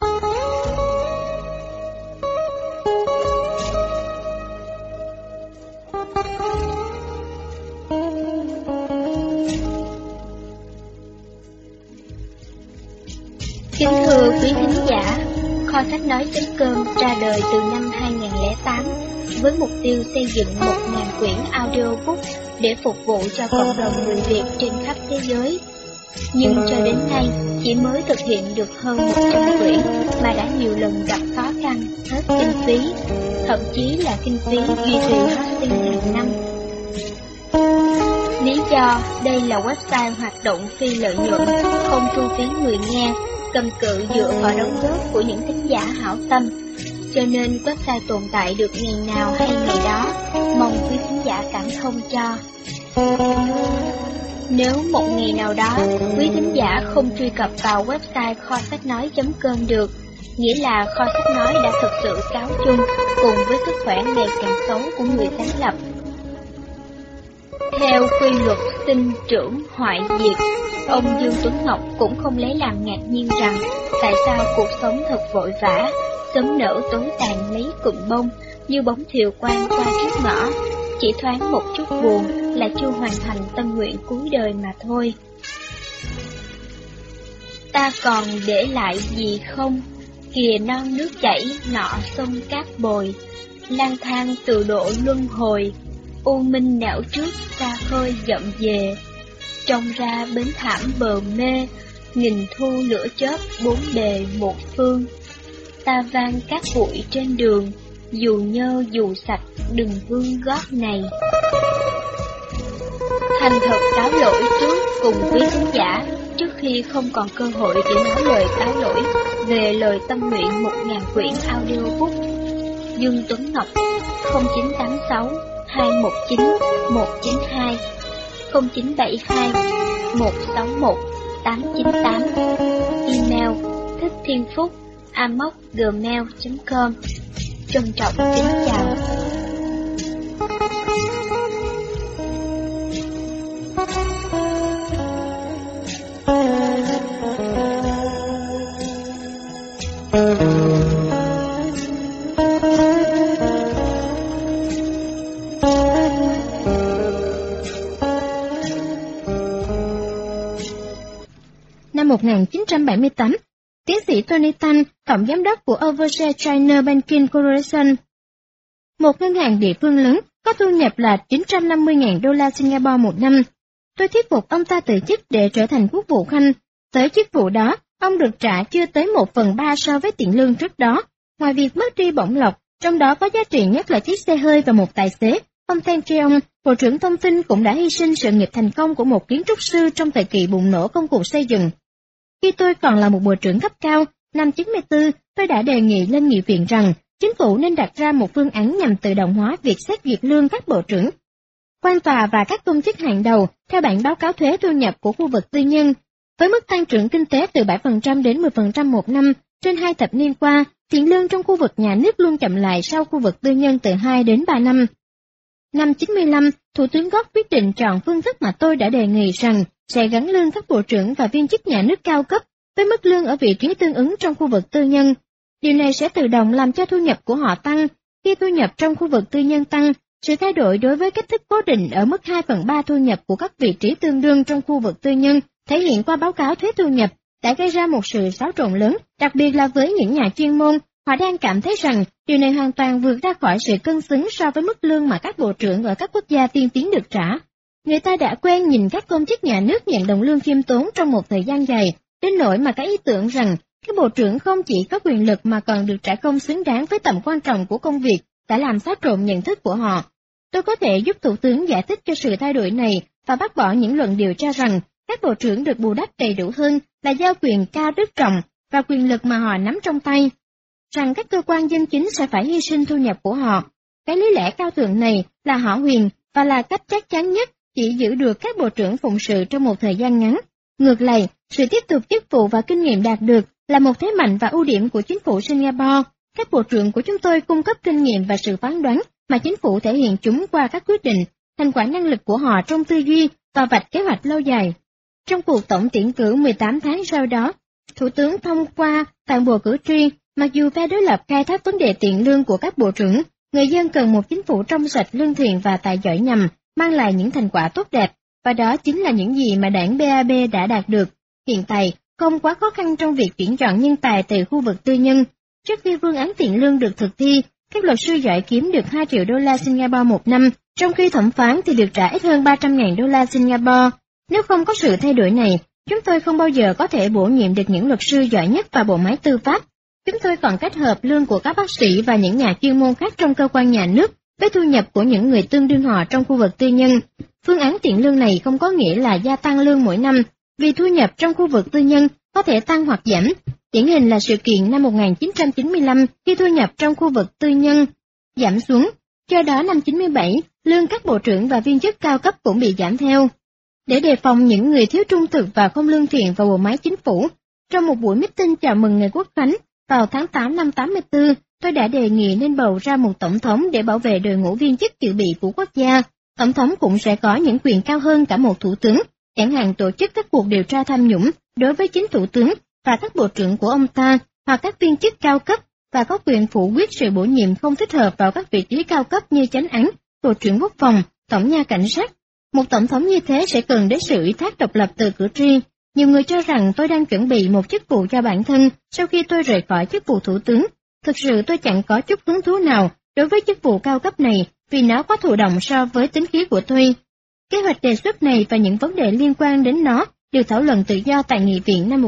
S2: Kính thưa quý thính giả, Kho sách nói.com ra đời từ năm 2008 với mục tiêu xây dựng 1.000 quyển audiobook để phục vụ cho cộng đồng người Việt trên khắp thế giới. Nhưng cho đến nay chỉ mới thực hiện được hơn 100 quyển mà đã nhiều lần gặp khó khăn, hết kinh phí, thậm chí là kinh phí duy trì hosting hàng năm. Lý do đây là website hoạt động phi lợi nhuận, không thu phí người nghe, cầm cự dựa vào đóng góp của những thính giả hảo tâm, cho nên website tồn tại được ngày nào hay ngày đó, mong quý thính giả cảm thông cho. Nếu một ngày nào đó quý thính giả không truy cập vào website kho sách nói.com được, nghĩa là Kho sách nói đã thực sự cáo chung cùng với sức khỏe ngày càng xấu của người sáng lập. Theo quy luật sinh trưởng hoại diệt, ông Dương Tuấn Ngọc cũng không lấy làm ngạc nhiên rằng tại sao cuộc sống thật vội vã, sớm nở tối tàn mấy cụm bông, như bóng thiều quang qua trước ngõ, chỉ thoáng một chút buồn là chưa hoàn thành tâm nguyện cuối đời mà thôi. Ta còn để lại gì không? Kìa non nước chảy, nọ sông cát bồi, lang thang từ độ luân hồi, u minh não trước xa khơi dậm về, trông ra bến thảm bờ mê, nghìn thu lửa chớp bốn bề một phương. Ta vang cát bụi trên đường, dù nhơ dù sạch đừng vương gót này. Thành thật cáo lỗi trước cùng quý khán giả, trước khi không còn cơ hội để nói lời cáo lỗi về lời tâm nguyện 1000 quyển audiobook. Dương Tuấn Ngọc 0986 219 192 0972 161 898. Email thickthienphúc@gmail.com. Trân trọng kính chào.
S1: Năm 1978, tiến sĩ Tony Tan, tổng giám đốc của Overseas China Banking Corporation, một ngân hàng địa phương lớn có thu nhập là 950.000 đô la Singapore một năm. Tôi thuyết phục ông ta từ chức để trở thành quốc vụ khanh. Tới chức vụ đó, ông được trả chưa tới 1/3 so với tiền lương trước đó. Ngoài việc mất đi bổng lộc, trong đó có giá trị nhất là chiếc xe hơi và một tài xế, ông Tan Treong, Bộ trưởng Thông tin cũng đã hy sinh sự nghiệp thành công của một kiến trúc sư trong thời kỳ bùng nổ công cuộc xây dựng. Khi tôi còn là một bộ trưởng cấp cao, năm 94, tôi đã đề nghị lên nghị viện rằng chính phủ nên đặt ra một phương án nhằm tự động hóa việc xét duyệt lương các bộ trưởng, quan tòa và các công chức hàng đầu theo bản báo cáo thuế thu nhập của khu vực tư nhân. Với mức tăng trưởng kinh tế từ 7% đến 10% một năm trên 2 thập niên qua, tiền lương trong khu vực nhà nước luôn chậm lại sau khu vực tư nhân từ 2 đến 3 năm. Năm 95, Thủ tướng Gordon quyết định chọn phương thức mà tôi đã đề nghị rằng sẽ gắn lương các bộ trưởng và viên chức nhà nước cao cấp với mức lương ở vị trí tương ứng trong khu vực tư nhân. Điều này sẽ tự động làm cho thu nhập của họ tăng. Khi thu nhập trong khu vực tư nhân tăng, sự thay đổi đối với cách thức cố định ở mức 2/3 thu nhập của các vị trí tương đương trong khu vực tư nhân thể hiện qua báo cáo thuế thu nhập đã gây ra một sự xáo trộn lớn, đặc biệt là với những nhà chuyên môn. Họ đang cảm thấy rằng điều này hoàn toàn vượt ra khỏi sự cân xứng so với mức lương mà các bộ trưởng ở các quốc gia tiên tiến được trả. Người ta đã quen nhìn các công chức nhà nước nhận đồng lương khiêm tốn trong một thời gian dài, đến nỗi mà cái ý tưởng rằng các bộ trưởng không chỉ có quyền lực mà còn được trả công xứng đáng với tầm quan trọng của công việc đã làm xáo trộn nhận thức của họ. Tôi có thể giúp Thủ tướng giải thích cho sự thay đổi này và bác bỏ những luận điệu cho rằng các bộ trưởng được bù đắp đầy đủ hơn là giao quyền cao đức trọng và quyền lực mà họ nắm trong tay, rằng các cơ quan dân chính sẽ phải hy sinh thu nhập của họ. Cái lý lẽ cao thượng này là hão huyền và là cách chắc chắn nhất chỉ giữ được các bộ trưởng phụng sự trong một thời gian ngắn. Ngược lại, sự tiếp tục chức vụ và kinh nghiệm đạt được là một thế mạnh và ưu điểm của chính phủ Singapore. Các bộ trưởng của chúng tôi cung cấp kinh nghiệm và sự phán đoán mà chính phủ thể hiện chúng qua các quyết định, thành quả năng lực của họ trong tư duy và vạch kế hoạch lâu dài. Trong cuộc tổng tuyển cử 18 tháng sau đó, Thủ tướng thông qua toàn bộ cử tri, mặc dù phe đối lập khai thác vấn đề tiền lương của các bộ trưởng, người dân cần một chính phủ trong sạch, lương thiện và tài giỏi nhằm mang lại những thành quả tốt đẹp, và đó chính là những gì mà đảng BAB đã đạt được. Hiện tại, không quá khó khăn trong việc tuyển chọn nhân tài từ khu vực tư nhân. Trước khi phương án tiền lương được thực thi, các luật sư giỏi kiếm được 2 triệu đô la Singapore một năm, trong khi thẩm phán thì được trả ít hơn 300.000 đô la Singapore. Nếu không có sự thay đổi này, chúng tôi không bao giờ có thể bổ nhiệm được những luật sư giỏi nhất vào bộ máy tư pháp. Chúng tôi còn kết hợp lương của các bác sĩ và những nhà chuyên môn khác trong cơ quan nhà nước với thu nhập của những người tương đương họ trong khu vực tư nhân. Phương án tiền lương này không có nghĩa là gia tăng lương mỗi năm, vì thu nhập trong khu vực tư nhân có thể tăng hoặc giảm. Điển hình là sự kiện năm 1995 khi thu nhập trong khu vực tư nhân giảm xuống. Do đó năm 97, lương các bộ trưởng và viên chức cao cấp cũng bị giảm theo. Để đề phòng những người thiếu trung thực và không lương thiện vào bộ máy chính phủ, trong một buổi meeting chào mừng ngày Quốc khánh vào tháng 8 năm 84, tôi đã đề nghị nên bầu ra một tổng thống để bảo vệ đội ngũ viên chức dự bị của quốc gia. Tổng thống cũng sẽ có những quyền cao hơn cả một thủ tướng, chẳng hạn tổ chức các cuộc điều tra tham nhũng đối với chính thủ tướng và các bộ trưởng của ông ta, hoặc các viên chức cao cấp, và có quyền phủ quyết sự bổ nhiệm không thích hợp vào các vị trí cao cấp như chánh án, bộ trưởng quốc phòng, tổng nha cảnh sát. Một tổng thống như thế sẽ cần đến sự ủy thác độc lập từ cử tri. Nhiều người cho rằng tôi đang chuẩn bị một chức vụ cho bản thân sau khi tôi rời khỏi chức vụ thủ tướng. Thực sự tôi chẳng có chút hứng thú nào đối với chức vụ cao cấp này vì nó quá thụ động so với tính khí của tôi. Kế hoạch đề xuất này và những vấn đề liên quan đến nó được thảo luận tự do tại Nghị viện năm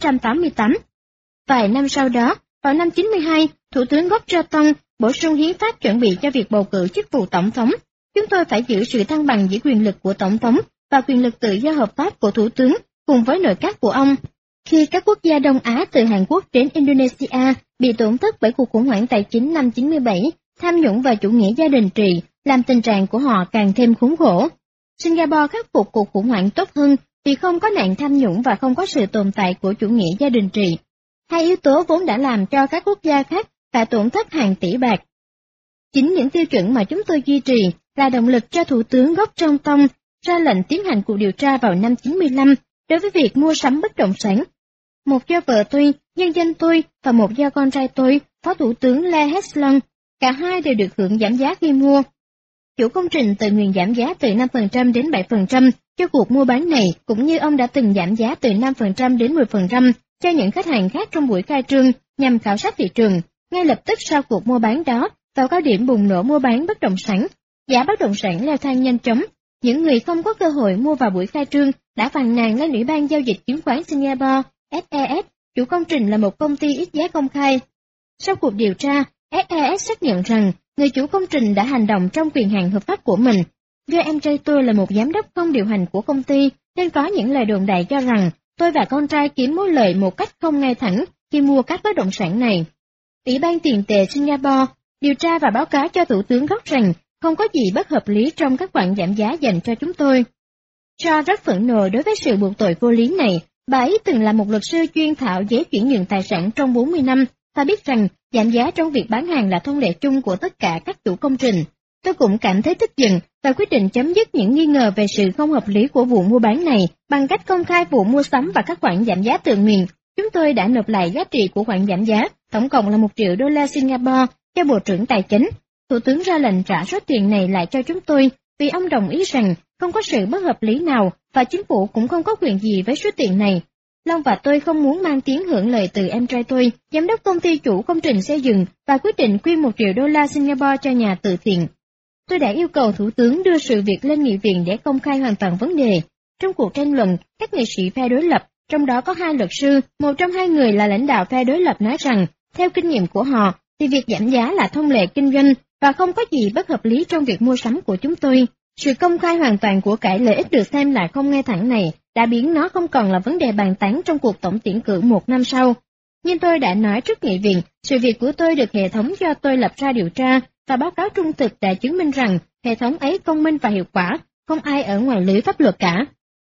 S1: 1988. Vài năm sau đó, vào năm 92, Thủ tướng Gorbachev bổ sung hiến pháp chuẩn bị cho việc bầu cử chức vụ tổng thống. Chúng tôi phải giữ sự thăng bằng giữa quyền lực của tổng thống và quyền lực tự do hợp pháp của thủ tướng cùng với nội các của ông. Khi các quốc gia Đông Á từ Hàn Quốc đến Indonesia bị tổn thất bởi cuộc khủng hoảng tài chính năm 97, tham nhũng và chủ nghĩa gia đình trị làm tình trạng của họ càng thêm khốn khổ. Singapore khắc phục cuộc khủng hoảng tốt hơn vì không có nạn tham nhũng và không có sự tồn tại của chủ nghĩa gia đình trị. Hai yếu tố vốn đã làm cho các quốc gia khác phải tổn thất hàng tỷ bạc. Chính những tiêu chuẩn mà chúng tôi duy trì là động lực cho Thủ tướng Gorbachev ra lệnh tiến hành cuộc điều tra vào năm 95 đối với việc mua sắm bất động sản. Một do vợ tôi, nhân dân tôi và một do con trai tôi, Phó Thủ tướng Lê Heslan, cả hai đều được hưởng giảm giá khi mua. Chủ công trình tự nguyện giảm giá từ 5% đến 7% cho cuộc mua bán này, cũng như ông đã từng giảm giá từ 5% đến 10% cho những khách hàng khác trong buổi khai trương nhằm khảo sát thị trường. Ngay lập tức sau cuộc mua bán đó, vào cao điểm bùng nổ mua bán bất động sản, giá bất động sản leo thang nhanh chóng. Những người không có cơ hội mua vào buổi khai trương đã phàn nàn lên Ủy ban Giao dịch Chứng khoán Singapore, SES, chủ công trình là một công ty ít giá công khai. Sau cuộc điều tra, SES xác nhận rằng người chủ công trình đã hành động trong quyền hạn hợp pháp của mình. Do em trai tôi là một giám đốc không điều hành của công ty, nên có những lời đồn đại cho rằng tôi và con trai kiếm mối lợi một cách không ngay thẳng khi mua các bất động sản này. Ủy ban tiền tệ Singapore điều tra và báo cáo cho Thủ tướng Góc rằng không có gì bất hợp lý trong các khoản giảm giá dành cho chúng tôi. Cho rất phẫn nộ đối với sự buộc tội vô lý này, bà ấy từng là một luật sư chuyên thảo giấy chuyển nhượng tài sản trong 40 năm và biết rằng giảm giá trong việc bán hàng là thông lệ chung của tất cả các chủ công trình. Tôi cũng cảm thấy tức giận và quyết định chấm dứt những nghi ngờ về sự không hợp lý của vụ mua bán này bằng cách công khai vụ mua sắm và các khoản giảm giá tự nguyện. Chúng tôi đã nộp lại giá trị của khoản giảm giá, tổng cộng là $1 triệu Singapore, cho Bộ trưởng Tài chính. Thủ tướng ra lệnh trả số tiền này lại cho chúng tôi vì ông đồng ý rằng không có sự bất hợp lý nào và chính phủ cũng không có quyền gì với số tiền này. Long và tôi không muốn mang tiếng hưởng lợi từ em trai tôi, giám đốc công ty chủ công trình xây dựng, và quyết định quyên $1 triệu Singapore cho nhà từ thiện. Tôi đã yêu cầu Thủ tướng đưa sự việc lên nghị viện để công khai hoàn toàn vấn đề. Trong cuộc tranh luận, các nghị sĩ phe đối lập, trong đó có 2 luật sư, một trong 2 người là lãnh đạo phe đối lập nói rằng, theo kinh nghiệm của họ, thì việc giảm giá là thông lệ kinh doanh và không có gì bất hợp lý trong việc mua sắm của chúng tôi. Sự công khai hoàn toàn của cải lợi ích được xem là không ngay thẳng này đã biến nó không còn là vấn đề bàn tán trong cuộc tổng tuyển cử 1 năm sau. Nhưng tôi đã nói trước nghị viện, sự việc của tôi được hệ thống do tôi lập ra điều tra, và báo cáo trung thực đã chứng minh rằng hệ thống ấy công minh và hiệu quả, không ai ở ngoài lưới pháp luật cả.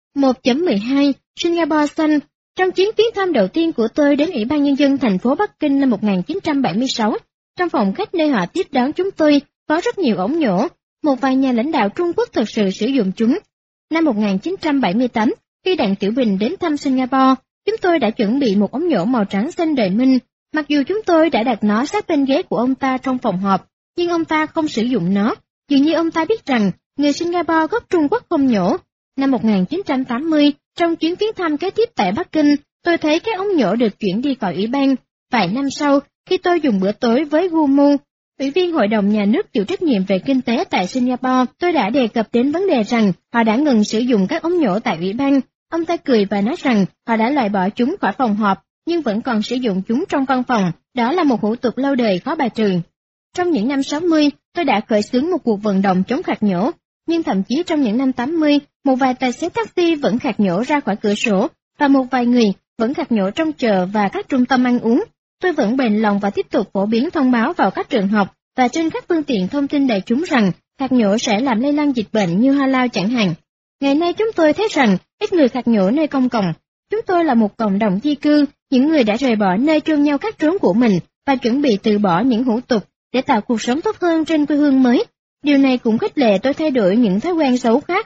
S1: 1.12 Singapore xanh. Trong chuyến thăm đầu tiên của tôi đến Ủy ban Nhân dân thành phố Bắc Kinh năm 1976, trong phòng khách nơi họ tiếp đón chúng tôi, có rất nhiều ống nhổ. Một vài nhà lãnh đạo Trung Quốc thực sự sử dụng chúng. Năm 1978, khi Đặng Tiểu Bình đến thăm Singapore, chúng tôi đã chuẩn bị một ống nhổ màu trắng xanh đời Minh. Mặc dù chúng tôi đã đặt nó sát bên ghế của ông ta trong phòng họp, nhưng ông ta không sử dụng nó, dường như ông ta biết rằng người Singapore gốc Trung Quốc không nhổ. Năm 1980, trong chuyến viếng thăm kế tiếp tại Bắc Kinh, tôi thấy cái ống nhổ được chuyển đi khỏi ủy ban. Vài năm sau, khi tôi dùng bữa tối với Gu Mu, Ủy viên Hội đồng Nhà nước chịu trách nhiệm về kinh tế tại Singapore, tôi đã đề cập đến vấn đề rằng họ đã ngừng sử dụng các ống nhổ tại ủy ban. Ông ta cười và nói rằng họ đã loại bỏ chúng khỏi phòng họp, nhưng vẫn còn sử dụng chúng trong văn phòng. Đó là một hủ tục lâu đời khó bài trừ. Trong những năm 60, tôi đã khởi xướng một cuộc vận động chống khạc nhổ, nhưng thậm chí trong những năm 80, một vài tài xế taxi vẫn khạc nhổ ra khỏi cửa sổ, và một vài người vẫn khạc nhổ trong chợ và các trung tâm ăn uống. Tôi vẫn bền lòng và tiếp tục phổ biến thông báo vào các trường học và trên các phương tiện thông tin đại chúng rằng khạc nhổ sẽ làm lây lan dịch bệnh như ho lao chẳng hạn. Ngày nay chúng tôi thấy rằng ít người khạc nhổ nơi công cộng. Chúng tôi là một cộng đồng di cư, những người đã rời bỏ nơi chôn nhau cát trốn của mình và chuẩn bị từ bỏ những hủ tục để tạo cuộc sống tốt hơn trên quê hương mới. Điều này cũng khích lệ tôi thay đổi những thói quen xấu khác.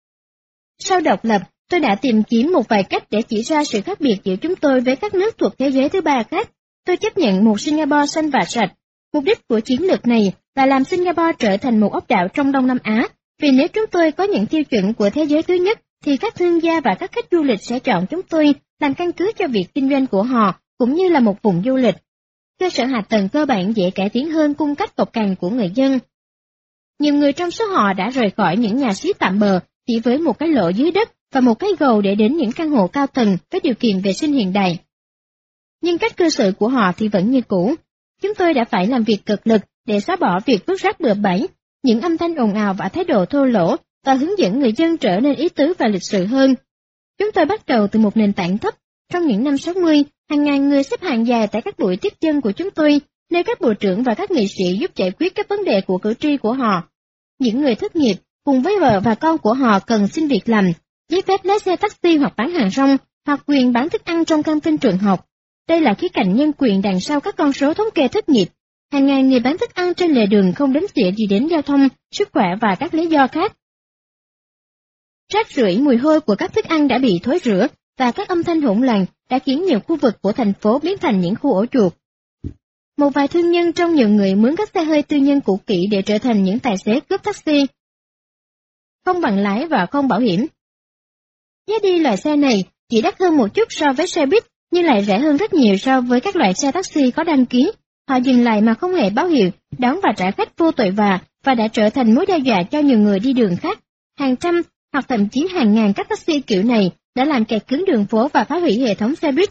S1: Sau độc lập, tôi đã tìm kiếm một vài cách để chỉ ra sự khác biệt giữa chúng tôi với các nước thuộc thế giới thứ ba khác. Tôi chấp nhận một Singapore xanh và sạch. Mục đích của chiến lược này là làm Singapore trở thành một ốc đảo trong Đông Nam Á, vì nếu chúng tôi có những tiêu chuẩn của thế giới thứ nhất, thì các thương gia và các khách du lịch sẽ chọn chúng tôi làm căn cứ cho việc kinh doanh của họ, cũng như là một vùng du lịch. Cơ sở hạ tầng cơ bản dễ cải tiến hơn cung cách cộc cằn của người dân. Nhiều người trong số họ đã rời khỏi những nhà xí tạm bợ chỉ với một cái lỗ dưới đất và một cái gầu để đến những căn hộ cao tầng với điều kiện vệ sinh hiện đại. Nhưng cách cư xử của họ thì vẫn như cũ. Chúng tôi đã phải làm việc cực lực để xóa bỏ việc vứt rác bừa bãi, những âm thanh ồn ào và thái độ thô lỗ, và hướng dẫn người dân trở nên ý tứ và lịch sự hơn. Chúng tôi bắt đầu từ một nền tảng thấp. Trong những năm 60, hàng ngàn người xếp hàng dài tại các buổi tiếp dân của chúng tôi, nơi các bộ trưởng và các nghị sĩ giúp giải quyết các vấn đề của cử tri của họ. Những người thất nghiệp, cùng với vợ và con của họ cần xin việc làm, giấy phép lái xe taxi hoặc bán hàng rong, hoặc quyền bán thức ăn trong căng tin trường học. Đây là khía cạnh nhân quyền đằng sau các con số thống kê thất nghiệp. Hàng ngàn người bán thức ăn trên lề đường không đếm xỉa gì đến giao thông, sức khỏe và các lý do khác. Rác rưởi, mùi hôi của các thức ăn đã bị thối rữa, và các âm thanh hỗn loạn đã khiến nhiều khu vực của thành phố biến thành những khu ổ chuột. Một vài thương nhân trong nhiều người mướn các xe hơi tư nhân cũ kỹ để trở thành những tài xế cướp taxi, không bằng lái và không bảo hiểm. Giá đi loại xe này chỉ đắt hơn một chút so với xe buýt, nhưng lại rẻ hơn rất nhiều so với các loại xe taxi có đăng ký. Họ dừng lại mà không hề báo hiệu, đón và trả khách vô tội vạ, và đã trở thành mối đe dọa cho nhiều người đi đường khác. Hàng trăm hoặc thậm chí hàng ngàn các taxi kiểu này đã làm kẹt cứng đường phố và phá hủy hệ thống xe buýt.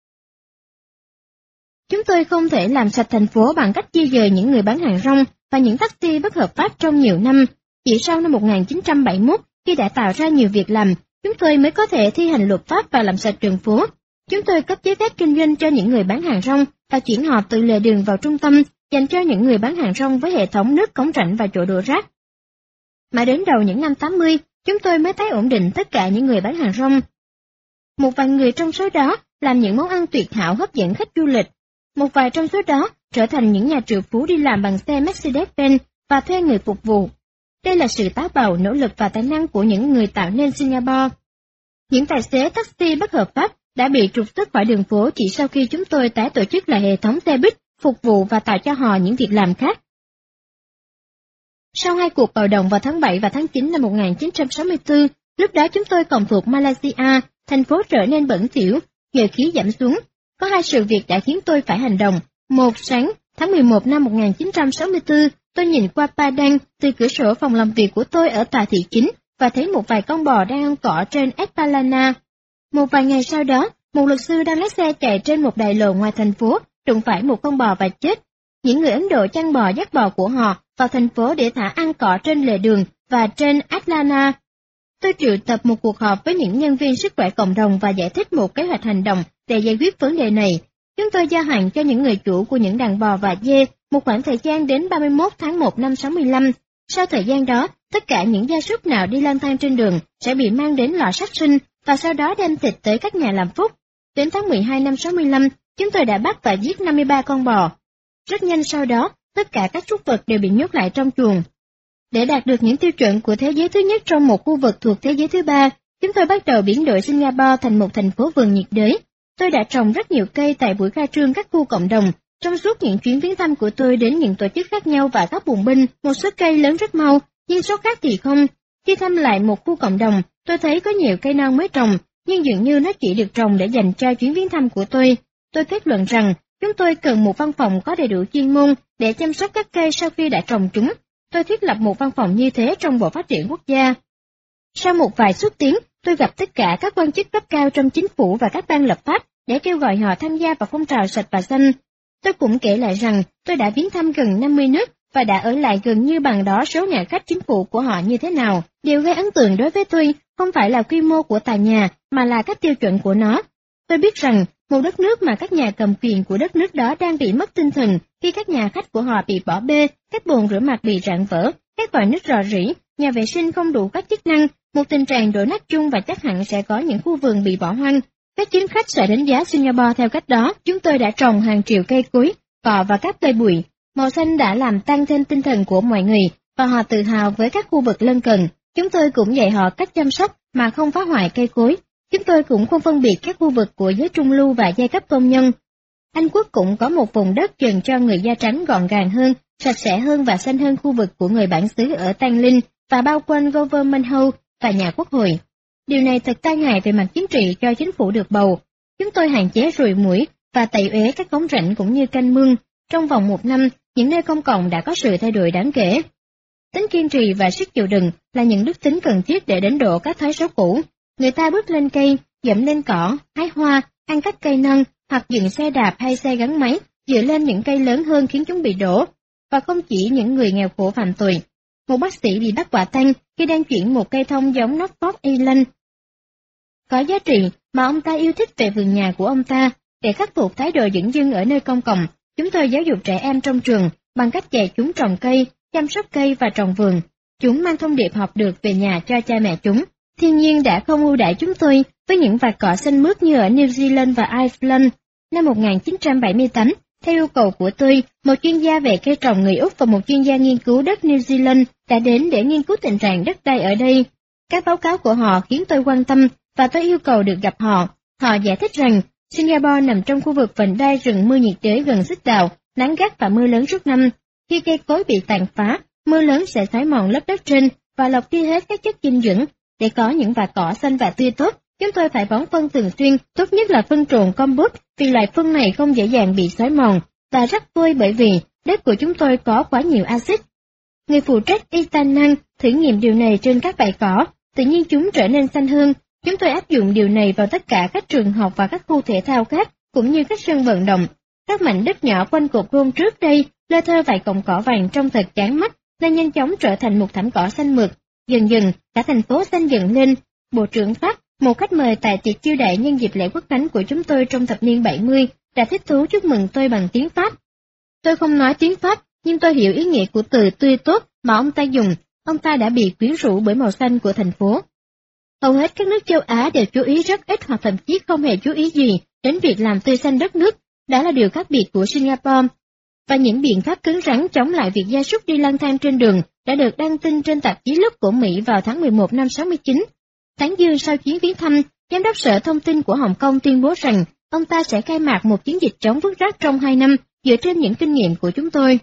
S1: Chúng tôi không thể làm sạch thành phố bằng cách di dời những người bán hàng rong và những taxi bất hợp pháp trong nhiều năm. Chỉ sau năm 1971, khi đã tạo ra nhiều việc làm, chúng tôi mới có thể thi hành luật pháp và làm sạch đường phố. Chúng tôi cấp giấy phép kinh doanh cho những người bán hàng rong và chuyển họ từ lề đường vào trung tâm, dành cho những người bán hàng rong với hệ thống nước cống rãnh và chỗ đổ rác. Mà đến đầu những năm 80, chúng tôi mới tái ổn định tất cả những người bán hàng rong. Một vài người trong số đó làm những món ăn tuyệt hảo hấp dẫn khách du lịch. Một vài trong số đó trở thành những nhà triệu phú đi làm bằng xe Mercedes-Benz và thuê người phục vụ. Đây là sự táo bạo, nỗ lực và tài năng của những người tạo nên Singapore. Những tài xế taxi bất hợp pháp đã bị trục xuất khỏi đường phố chỉ sau khi chúng tôi tái tổ chức lại hệ thống xe buýt, phục vụ và tạo cho họ những việc làm khác. Sau hai cuộc bạo động vào tháng 7 và tháng 9 năm 1964, lúc đó chúng tôi còn thuộc Malaysia, thành phố trở nên bẩn thỉu, nhờ khí giảm xuống. Có hai sự việc đã khiến tôi phải hành động. Một, sáng tháng 11 năm 1964, tôi nhìn qua Padang từ cửa sổ phòng làm việc của tôi ở tòa thị chính và thấy một vài con bò đang ăn cỏ trên Esplanade. Một vài ngày sau đó, một luật sư đang lái xe chạy trên một đại lộ ngoài thành phố, đụng phải một con bò và chết. Những người Ấn Độ chăn bò dắt bò của họ vào thành phố để thả ăn cỏ trên lề đường và trên Esplanade. Tôi triệu tập một cuộc họp với những nhân viên sức khỏe cộng đồng và giải thích một kế hoạch hành động để giải quyết vấn đề này. Chúng tôi gia hạn cho những người chủ của những đàn bò và dê một khoảng thời gian đến 31 tháng 1 năm 65. Sau thời gian đó, tất cả những gia súc nào đi lang thang trên đường sẽ bị mang đến lò sát sinh và sau đó đem thịt tới các nhà làm phúc. Đến tháng 12 năm 65, chúng tôi đã bắt và giết 53 con bò. Rất nhanh sau đó, tất cả các súc vật đều bị nhốt lại trong chuồng. Để đạt được những tiêu chuẩn của thế giới thứ nhất trong một khu vực thuộc thế giới thứ ba, chúng tôi bắt đầu biến đổi Singapore thành một thành phố vườn nhiệt đới. Tôi đã trồng rất nhiều cây tại buổi khai trương các khu cộng đồng. Trong suốt những chuyến viếng thăm của tôi đến những tổ chức khác nhau và các bùng binh, một số cây lớn rất mau, nhưng số khác thì không. Khi thăm lại một khu cộng đồng, tôi thấy có nhiều cây non mới trồng, nhưng dường như nó chỉ được trồng để dành cho chuyến viếng thăm của tôi. Tôi kết luận rằng, chúng tôi cần một văn phòng có đầy đủ chuyên môn để chăm sóc các cây sau khi đã trồng chúng. Tôi thiết lập một văn phòng như thế trong Bộ Phát triển Quốc gia. Sau một vài xúc tiến, tôi gặp tất cả các quan chức cấp cao trong chính phủ và các ban lập pháp để kêu gọi họ tham gia vào phong trào sạch và xanh. Tôi cũng kể lại rằng tôi đã viếng thăm gần 50 nước và đã ở lại gần như bằng đó số nhà khách chính phủ của họ như thế nào. Điều gây ấn tượng đối với tôi không phải là quy mô của tòa nhà mà là các tiêu chuẩn của nó. Tôi biết rằng một đất nước mà các nhà cầm quyền của đất nước đó đang bị mất tinh thần khi các nhà khách của họ bị bỏ bê, các bồn rửa mặt bị rạn vỡ, các vòi nước rò rỉ, nhà vệ sinh không đủ các chức năng, một tình trạng đổ nát chung và chắc hẳn sẽ có những khu vườn bị bỏ hoang. Các chính khách sẽ đánh giá Singapore theo cách đó. Chúng tôi đã trồng hàng triệu cây cối, cỏ và các cây bụi. Màu xanh đã làm tăng thêm tinh thần của mọi người và họ tự hào với các khu vực lân cận. Chúng tôi cũng dạy họ cách chăm sóc mà không phá hoại cây cối. Chúng tôi cũng không phân biệt các khu vực của giới trung lưu và giai cấp công nhân. Anh Quốc cũng có một vùng đất dành cho người da trắng gọn gàng hơn, sạch sẽ hơn và xanh hơn khu vực của người bản xứ ở Tang Linh và bao quanh Government House và nhà quốc hội. Điều này thật tai hại về mặt chính trị cho chính phủ được bầu. Chúng tôi hạn chế ruồi muỗi và tẩy uế các cống rãnh cũng như kênh mương. Trong vòng 1 năm, những nơi công cộng đã có sự thay đổi đáng kể. Tính kiên trì và sức chịu đựng là những đức tính cần thiết để đánh đổ các thói xấu cũ. Người ta bước lên cây, dẫm lên cỏ, hái hoa, ăn các cây nâng, hoặc dựng xe đạp hay xe gắn máy, dựa lên những cây lớn hơn khiến chúng bị đổ. Và không chỉ những người nghèo khổ phạm tội. Một bác sĩ bị bắt quả tang khi đang chuyển một cây thông giống Norfolk Island có giá trị mà ông ta yêu thích về vườn nhà của ông ta. Để khắc phục thái độ dửng dưng ở nơi công cộng, chúng tôi giáo dục trẻ em trong trường bằng cách dạy chúng trồng cây, chăm sóc cây và trồng vườn. Chúng mang thông điệp học được về nhà cho cha mẹ chúng. Thiên nhiên đã không ưu đãi chúng tôi với những vạt cỏ xanh mướt như ở New Zealand và Iceland. Năm 1978, theo yêu cầu của tôi, một chuyên gia về cây trồng người Úc và một chuyên gia nghiên cứu đất New Zealand đã đến để nghiên cứu tình trạng đất đai ở đây. Các báo cáo của họ khiến tôi quan tâm và tôi yêu cầu được gặp họ. Họ giải thích rằng Singapore nằm trong khu vực vành đai rừng mưa nhiệt đới gần xích đạo, nắng gắt và mưa lớn suốt năm. Khi cây cối bị tàn phá, mưa lớn sẽ xói mòn lớp đất trên và lọc đi hết các chất dinh dưỡng. Để có những vạt cỏ xanh và tươi tốt, chúng tôi phải bón phân thường xuyên, tốt nhất là phân trộn compost vì loại phân này không dễ dàng bị xói mòn và rất vôi bởi vì đất của chúng tôi có quá nhiều axit. Người phụ trách Itanan thử nghiệm điều này trên các bãi cỏ, tự nhiên chúng trở nên xanh hơn. Chúng tôi áp dụng điều này vào tất cả các trường học và các khu thể thao khác, cũng như các sân vận động. Các mảnh đất nhỏ quanh cột gôn trước đây, lơ thơ vài cọng cỏ vàng trông thật chán mắt, nên nhanh chóng trở thành một thảm cỏ xanh mượt. Dần dần, cả thành phố xanh dần lên. Bộ trưởng Pháp, một khách mời tại tiệc chiêu đãi nhân dịp lễ quốc khánh của chúng tôi trong thập niên 70, đã thích thú chúc mừng tôi bằng tiếng Pháp. Tôi không nói tiếng Pháp, nhưng tôi hiểu ý nghĩa của từ tươi tốt mà ông ta dùng. Ông ta đã bị quyến rũ bởi màu xanh của thành phố. Hầu hết các nước châu Á đều chú ý rất ít hoặc thậm chí không hề chú ý gì đến việc làm tươi xanh đất nước. Đó là điều khác biệt của Singapore. Và những biện pháp cứng rắn chống lại việc gia súc đi lang thang trên đường đã được đăng tin trên tạp chí Lúc của Mỹ vào tháng 11 năm 69. Tán dương sau chuyến viếng thăm, Giám đốc Sở Thông tin của Hồng Kông tuyên bố rằng ông ta sẽ khai mạc một chiến dịch chống vứt rác trong 2 năm dựa trên những kinh nghiệm của chúng tôi.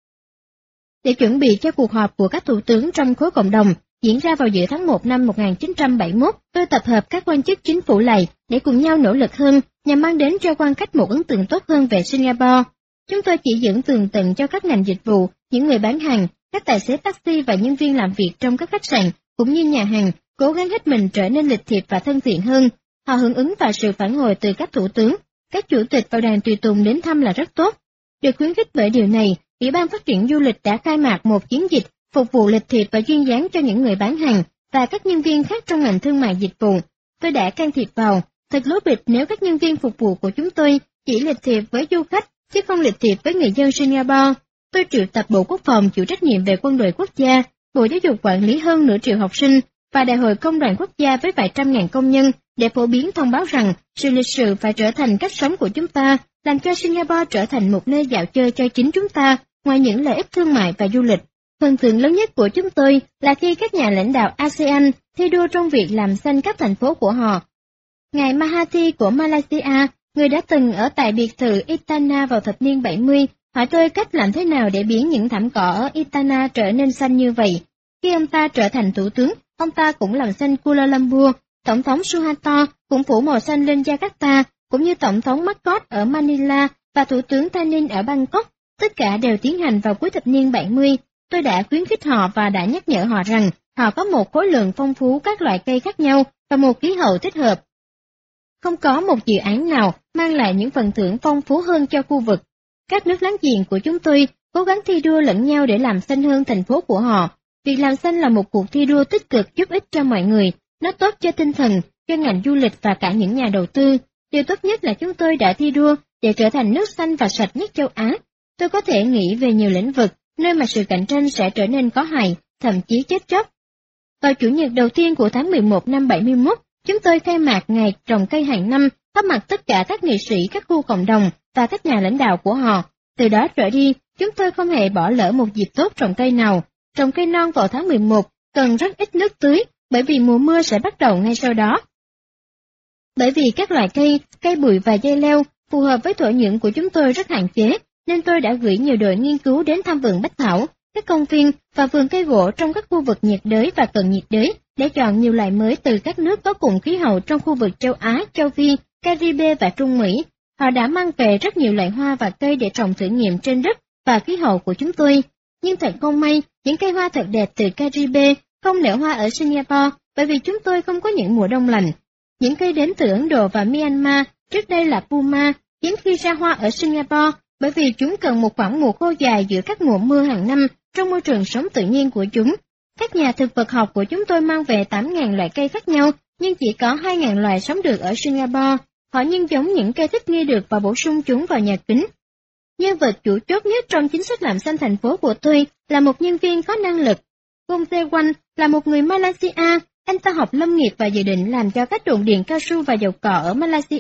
S1: Để chuẩn bị cho cuộc họp của các thủ tướng trong khối cộng đồng diễn ra vào giữa tháng 1 năm 1971, tôi tập hợp các quan chức chính phủ này để cùng nhau nỗ lực hơn nhằm mang đến cho quan khách một ấn tượng tốt hơn về Singapore. Chúng tôi chỉ dẫn tường tận cho các ngành dịch vụ, những người bán hàng, các tài xế taxi và nhân viên làm việc trong các khách sạn cũng như nhà hàng cố gắng hết mình trở nên lịch thiệp và thân thiện hơn. Họ hưởng ứng vào sự phản hồi từ các thủ tướng, các chủ tịch và đoàn tùy tùng đến thăm là rất tốt. Được khuyến khích bởi điều này, Ủy ban Phát triển Du lịch đã khai mạc một chiến dịch phục vụ lịch thiệp và duyên dáng cho những người bán hàng và các nhân viên khác trong ngành thương mại dịch vụ. Tôi đã can thiệp vào, thật lố bịch nếu các nhân viên phục vụ của chúng tôi chỉ lịch thiệp với du khách, chứ không lịch thiệp với người dân Singapore. Tôi triệu tập Bộ Quốc phòng chịu trách nhiệm về quân đội quốc gia, Bộ Giáo dục quản lý hơn nửa triệu học sinh, và Đại hội Công đoàn Quốc gia với vài trăm ngàn công nhân để phổ biến thông báo rằng sự lịch sự phải trở thành cách sống của chúng ta, làm cho Singapore trở thành một nơi dạo chơi cho chính chúng ta, ngoài những lợi ích thương mại và du lịch. Phần thưởng lớn nhất của chúng tôi là khi các nhà lãnh đạo ASEAN thi đua trong việc làm xanh các thành phố của họ. Ngài Mahathir của Malaysia, người đã từng ở tại biệt thự Istana vào thập niên 70, hỏi tôi cách làm thế nào để biến những thảm cỏ ở Istana trở nên xanh như vậy. Khi ông ta trở thành thủ tướng, ông ta cũng làm xanh Kuala Lumpur, Tổng thống Suharto cũng phủ màu xanh lên Jakarta, cũng như Tổng thống Marcos ở Manila và Thủ tướng Thanin ở Bangkok. Tất cả đều tiến hành vào cuối thập niên 70. Tôi đã khuyến khích họ và đã nhắc nhở họ rằng họ có một khối lượng phong phú các loại cây khác nhau và một khí hậu thích hợp. Không có một dự án nào mang lại những phần thưởng phong phú hơn cho khu vực. Các nước láng giềng của chúng tôi cố gắng thi đua lẫn nhau để làm xanh hơn thành phố của họ. Việc làm xanh là một cuộc thi đua tích cực giúp ích cho mọi người, nó tốt cho tinh thần, cho ngành du lịch và cả những nhà đầu tư. Điều tốt nhất là chúng tôi đã thi đua để trở thành nước xanh và sạch nhất châu Á. Tôi có thể nghĩ về nhiều lĩnh vực, nơi mà sự cạnh tranh sẽ trở nên có hại, thậm chí chết chóc. Vào Chủ nhật đầu tiên của tháng 11 năm 71, chúng tôi khai mạc ngày trồng cây hàng năm, góp mặt tất cả các nghệ sĩ các khu cộng đồng và các nhà lãnh đạo của họ. Từ đó trở đi, chúng tôi không hề bỏ lỡ một dịp tốt trồng cây nào. Trồng cây non vào tháng 11 cần rất ít nước tưới, bởi vì mùa mưa sẽ bắt đầu ngay sau đó. Bởi vì các loại cây, cây bụi và dây leo phù hợp với thổ nhưỡng của chúng tôi rất hạn chế, nên tôi đã gửi nhiều đội nghiên cứu đến thăm vườn bách thảo, các công viên và vườn cây gỗ trong các khu vực nhiệt đới và cận nhiệt đới để chọn nhiều loại mới từ các nước có cùng khí hậu trong khu vực châu Á, châu Phi, Caribe và Trung Mỹ. Họ đã mang về rất nhiều loại hoa và cây để trồng thử nghiệm trên đất và khí hậu của chúng tôi. Nhưng thật không may, những cây hoa thật đẹp từ Caribe không nở hoa ở Singapore bởi vì chúng tôi không có những mùa đông lạnh. Những cây đến từ Ấn Độ và Myanmar, trước đây là Puma, hiếm khi ra hoa ở Singapore bởi vì chúng cần một khoảng mùa khô dài giữa các mùa mưa hàng năm trong môi trường sống tự nhiên của chúng. Các nhà thực vật học của chúng tôi mang về 8.000 loại cây khác nhau, nhưng chỉ có 2.000 loài sống được ở Singapore. Họ nhân giống những cây thích nghi được và bổ sung chúng vào nhà kính. Nhân vật chủ chốt nhất trong chính sách làm xanh thành phố của tôi là một nhân viên có năng lực. Gong Tae-wan là một người Malaysia, anh ta học lâm nghiệp và dự định làm cho các đồn điền cao su và dầu cọ ở Malaysia.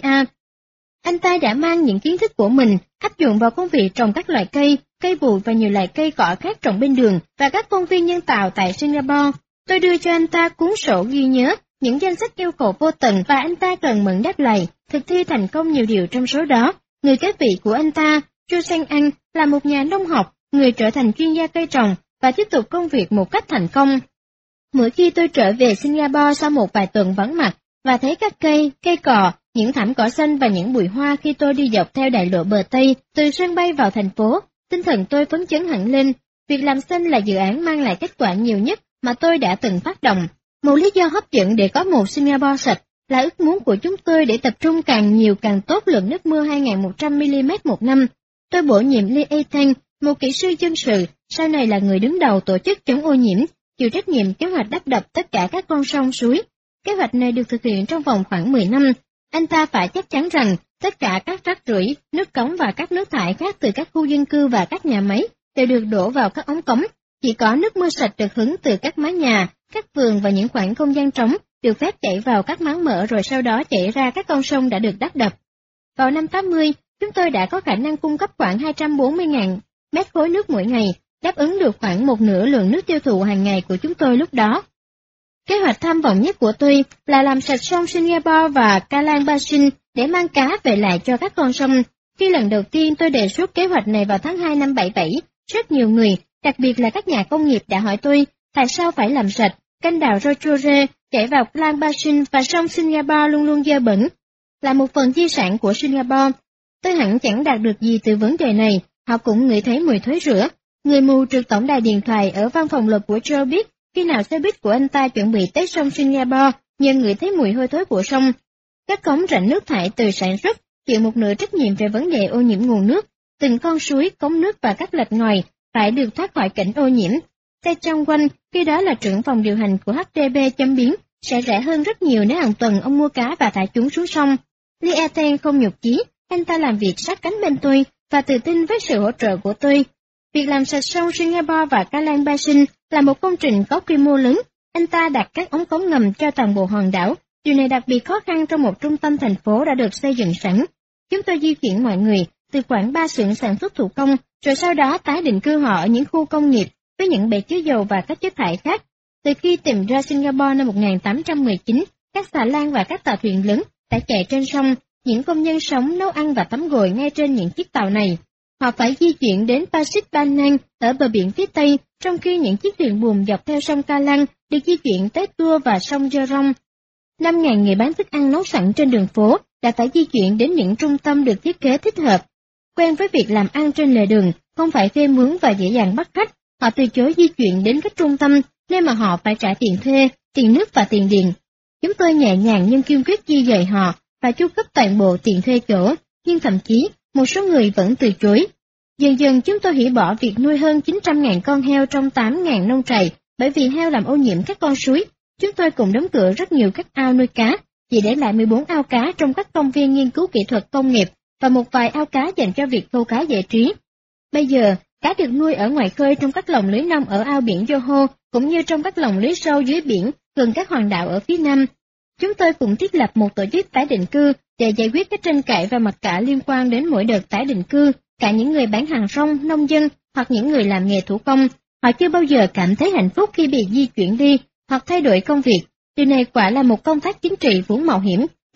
S1: Anh ta đã mang những kiến thức của mình áp dụng vào công việc trồng các loại cây, cây bụi và nhiều loại cây cỏ khác trồng bên đường và các công viên nhân tạo tại Singapore. Tôi đưa cho anh ta cuốn sổ ghi nhớ, những danh sách yêu cầu vô tận và anh ta cần mượn đáp lại, thực thi thành công nhiều điều trong số đó. Người kế vị của anh ta, Chu Sang Anh, là một nhà nông học, người trở thành chuyên gia cây trồng và tiếp tục công việc một cách thành công. Mỗi khi tôi trở về Singapore sau một vài tuần vắng mặt và thấy các cây, cây cò, những thảm cỏ xanh và những bụi hoa khi tôi đi dọc theo đại lộ bờ Tây từ sân bay vào thành phố, tinh thần tôi phấn chấn hẳn lên. Việc làm xanh là dự án mang lại kết quả nhiều nhất mà tôi đã từng phát động. Một lý do hấp dẫn để có một Singapore sạch là ước muốn của chúng tôi để tập trung càng nhiều càng tốt lượng nước mưa 2.100 mm một năm. Tôi bổ nhiệm Lee A-Tang, một kỹ sư dân sự, sau này là người đứng đầu tổ chức chống ô nhiễm, chịu trách nhiệm kế hoạch đắp đập tất cả các con sông suối. Kế hoạch này được thực hiện trong vòng khoảng 10 năm. Anh ta phải chắc chắn rằng tất cả các rác rưởi, nước cống và các nước thải khác từ các khu dân cư và các nhà máy đều được đổ vào các ống cống. Chỉ có nước mưa sạch được hứng từ các mái nhà, các vườn và những khoảng không gian trống được phép chảy vào các máng mở rồi sau đó chảy ra các con sông đã được đắp đập. Vào năm 80, chúng tôi đã có khả năng cung cấp khoảng 240.000 mét khối nước mỗi ngày, đáp ứng được khoảng một nửa lượng nước tiêu thụ hàng ngày của chúng tôi lúc đó. Kế hoạch tham vọng nhất của tôi là làm sạch sông Singapore và Kallang Basin để mang cá về lại cho các con sông. Khi lần đầu tiên tôi đề xuất kế hoạch này vào tháng 2 năm 77, rất nhiều người, đặc biệt là các nhà công nghiệp đã hỏi tôi tại sao phải làm sạch. Kênh đào Rochore chảy vào Kallang Basin và sông Singapore luôn luôn dơ bẩn, là một phần di sản của Singapore. Tôi hẳn chẳng đạt được gì từ vấn đề này, họ cũng ngửi thấy mùi thối rữa. Người mù trực tổng đài điện thoại ở văn phòng luật của Joe biết khi nào xe buýt của anh ta chuẩn bị tới sông Singapore, nhưng ngửi thấy mùi hôi thối của sông. Các cống rãnh nước thải từ sản xuất chịu một nửa trách nhiệm về vấn đề ô nhiễm nguồn nước. Từng con suối, cống nước và các lạch ngòi phải được thoát khỏi cảnh ô nhiễm. Xe trong quanh, khi đó là trưởng phòng điều hành của HDB chấm biến, sẽ rẻ hơn rất nhiều nếu hàng tuần ông mua cá và thả chúng xuống sông. Lee A-Tang không nhục chí, anh ta làm việc sát cánh bên tôi và tự tin với sự hỗ trợ của tôi. Việc làm sạch sông Singapore và Kallang Basin là một công trình có quy mô lớn. Anh ta đặt các ống cống ngầm cho toàn bộ hòn đảo. Điều này đặc biệt khó khăn trong một trung tâm thành phố đã được xây dựng sẵn. Chúng tôi di chuyển mọi người từ khoảng 3 xưởng sản xuất thủ công, rồi sau đó tái định cư họ ở những khu công nghiệp với những bể chứa dầu và các chất thải khác. Từ khi tìm ra Singapore năm 1819, các xà lan và các tàu thuyền lớn đã chạy trên sông. Những công nhân sống, nấu ăn và tắm gội ngay trên những chiếc tàu này. Họ phải di chuyển đến Pasir Panjang ở bờ biển phía Tây, trong khi những chiếc thuyền buồm dọc theo sông Kallang được di chuyển tới Tua và sông Jurong. 5.000 người bán thức ăn nấu sẵn trên đường phố đã phải di chuyển đến những trung tâm được thiết kế thích hợp. Quen với việc làm ăn trên lề đường, không phải thuê mướn và dễ dàng bắt khách, họ từ chối di chuyển đến các trung tâm, nơi mà họ phải trả tiền thuê, tiền nước và tiền điện. Chúng tôi nhẹ nhàng nhưng kiên quyết di dời họ và chu cấp toàn bộ tiền thuê chỗ, nhưng thậm chí một số người vẫn từ chối. Dần dần chúng tôi hủy bỏ việc nuôi hơn 900.000 con heo trong 8.000 nông trại, bởi vì heo làm ô nhiễm các con suối. Chúng tôi cũng đóng cửa rất nhiều các ao nuôi cá, chỉ để lại 14 ao cá trong các công viên nghiên cứu kỹ thuật công nghiệp và một vài ao cá dành cho việc câu cá giải trí. Bây giờ, cá được nuôi ở ngoài khơi trong các lồng lưới nông ở ao biển Johor, cũng như trong các lồng lưới sâu dưới biển gần các hòn đảo ở phía nam. Chúng tôi cũng thiết lập một tổ chức tái định cư để giải quyết các tranh cãi và mặc cả liên quan đến mỗi đợt tái định cư, cả những người bán hàng rong, nông dân hoặc những người làm nghề thủ công. Họ chưa bao giờ cảm thấy hạnh phúc khi bị di chuyển đi hoặc thay đổi công việc. Điều này quả là một công tác chính trị vốn mạo hiểm,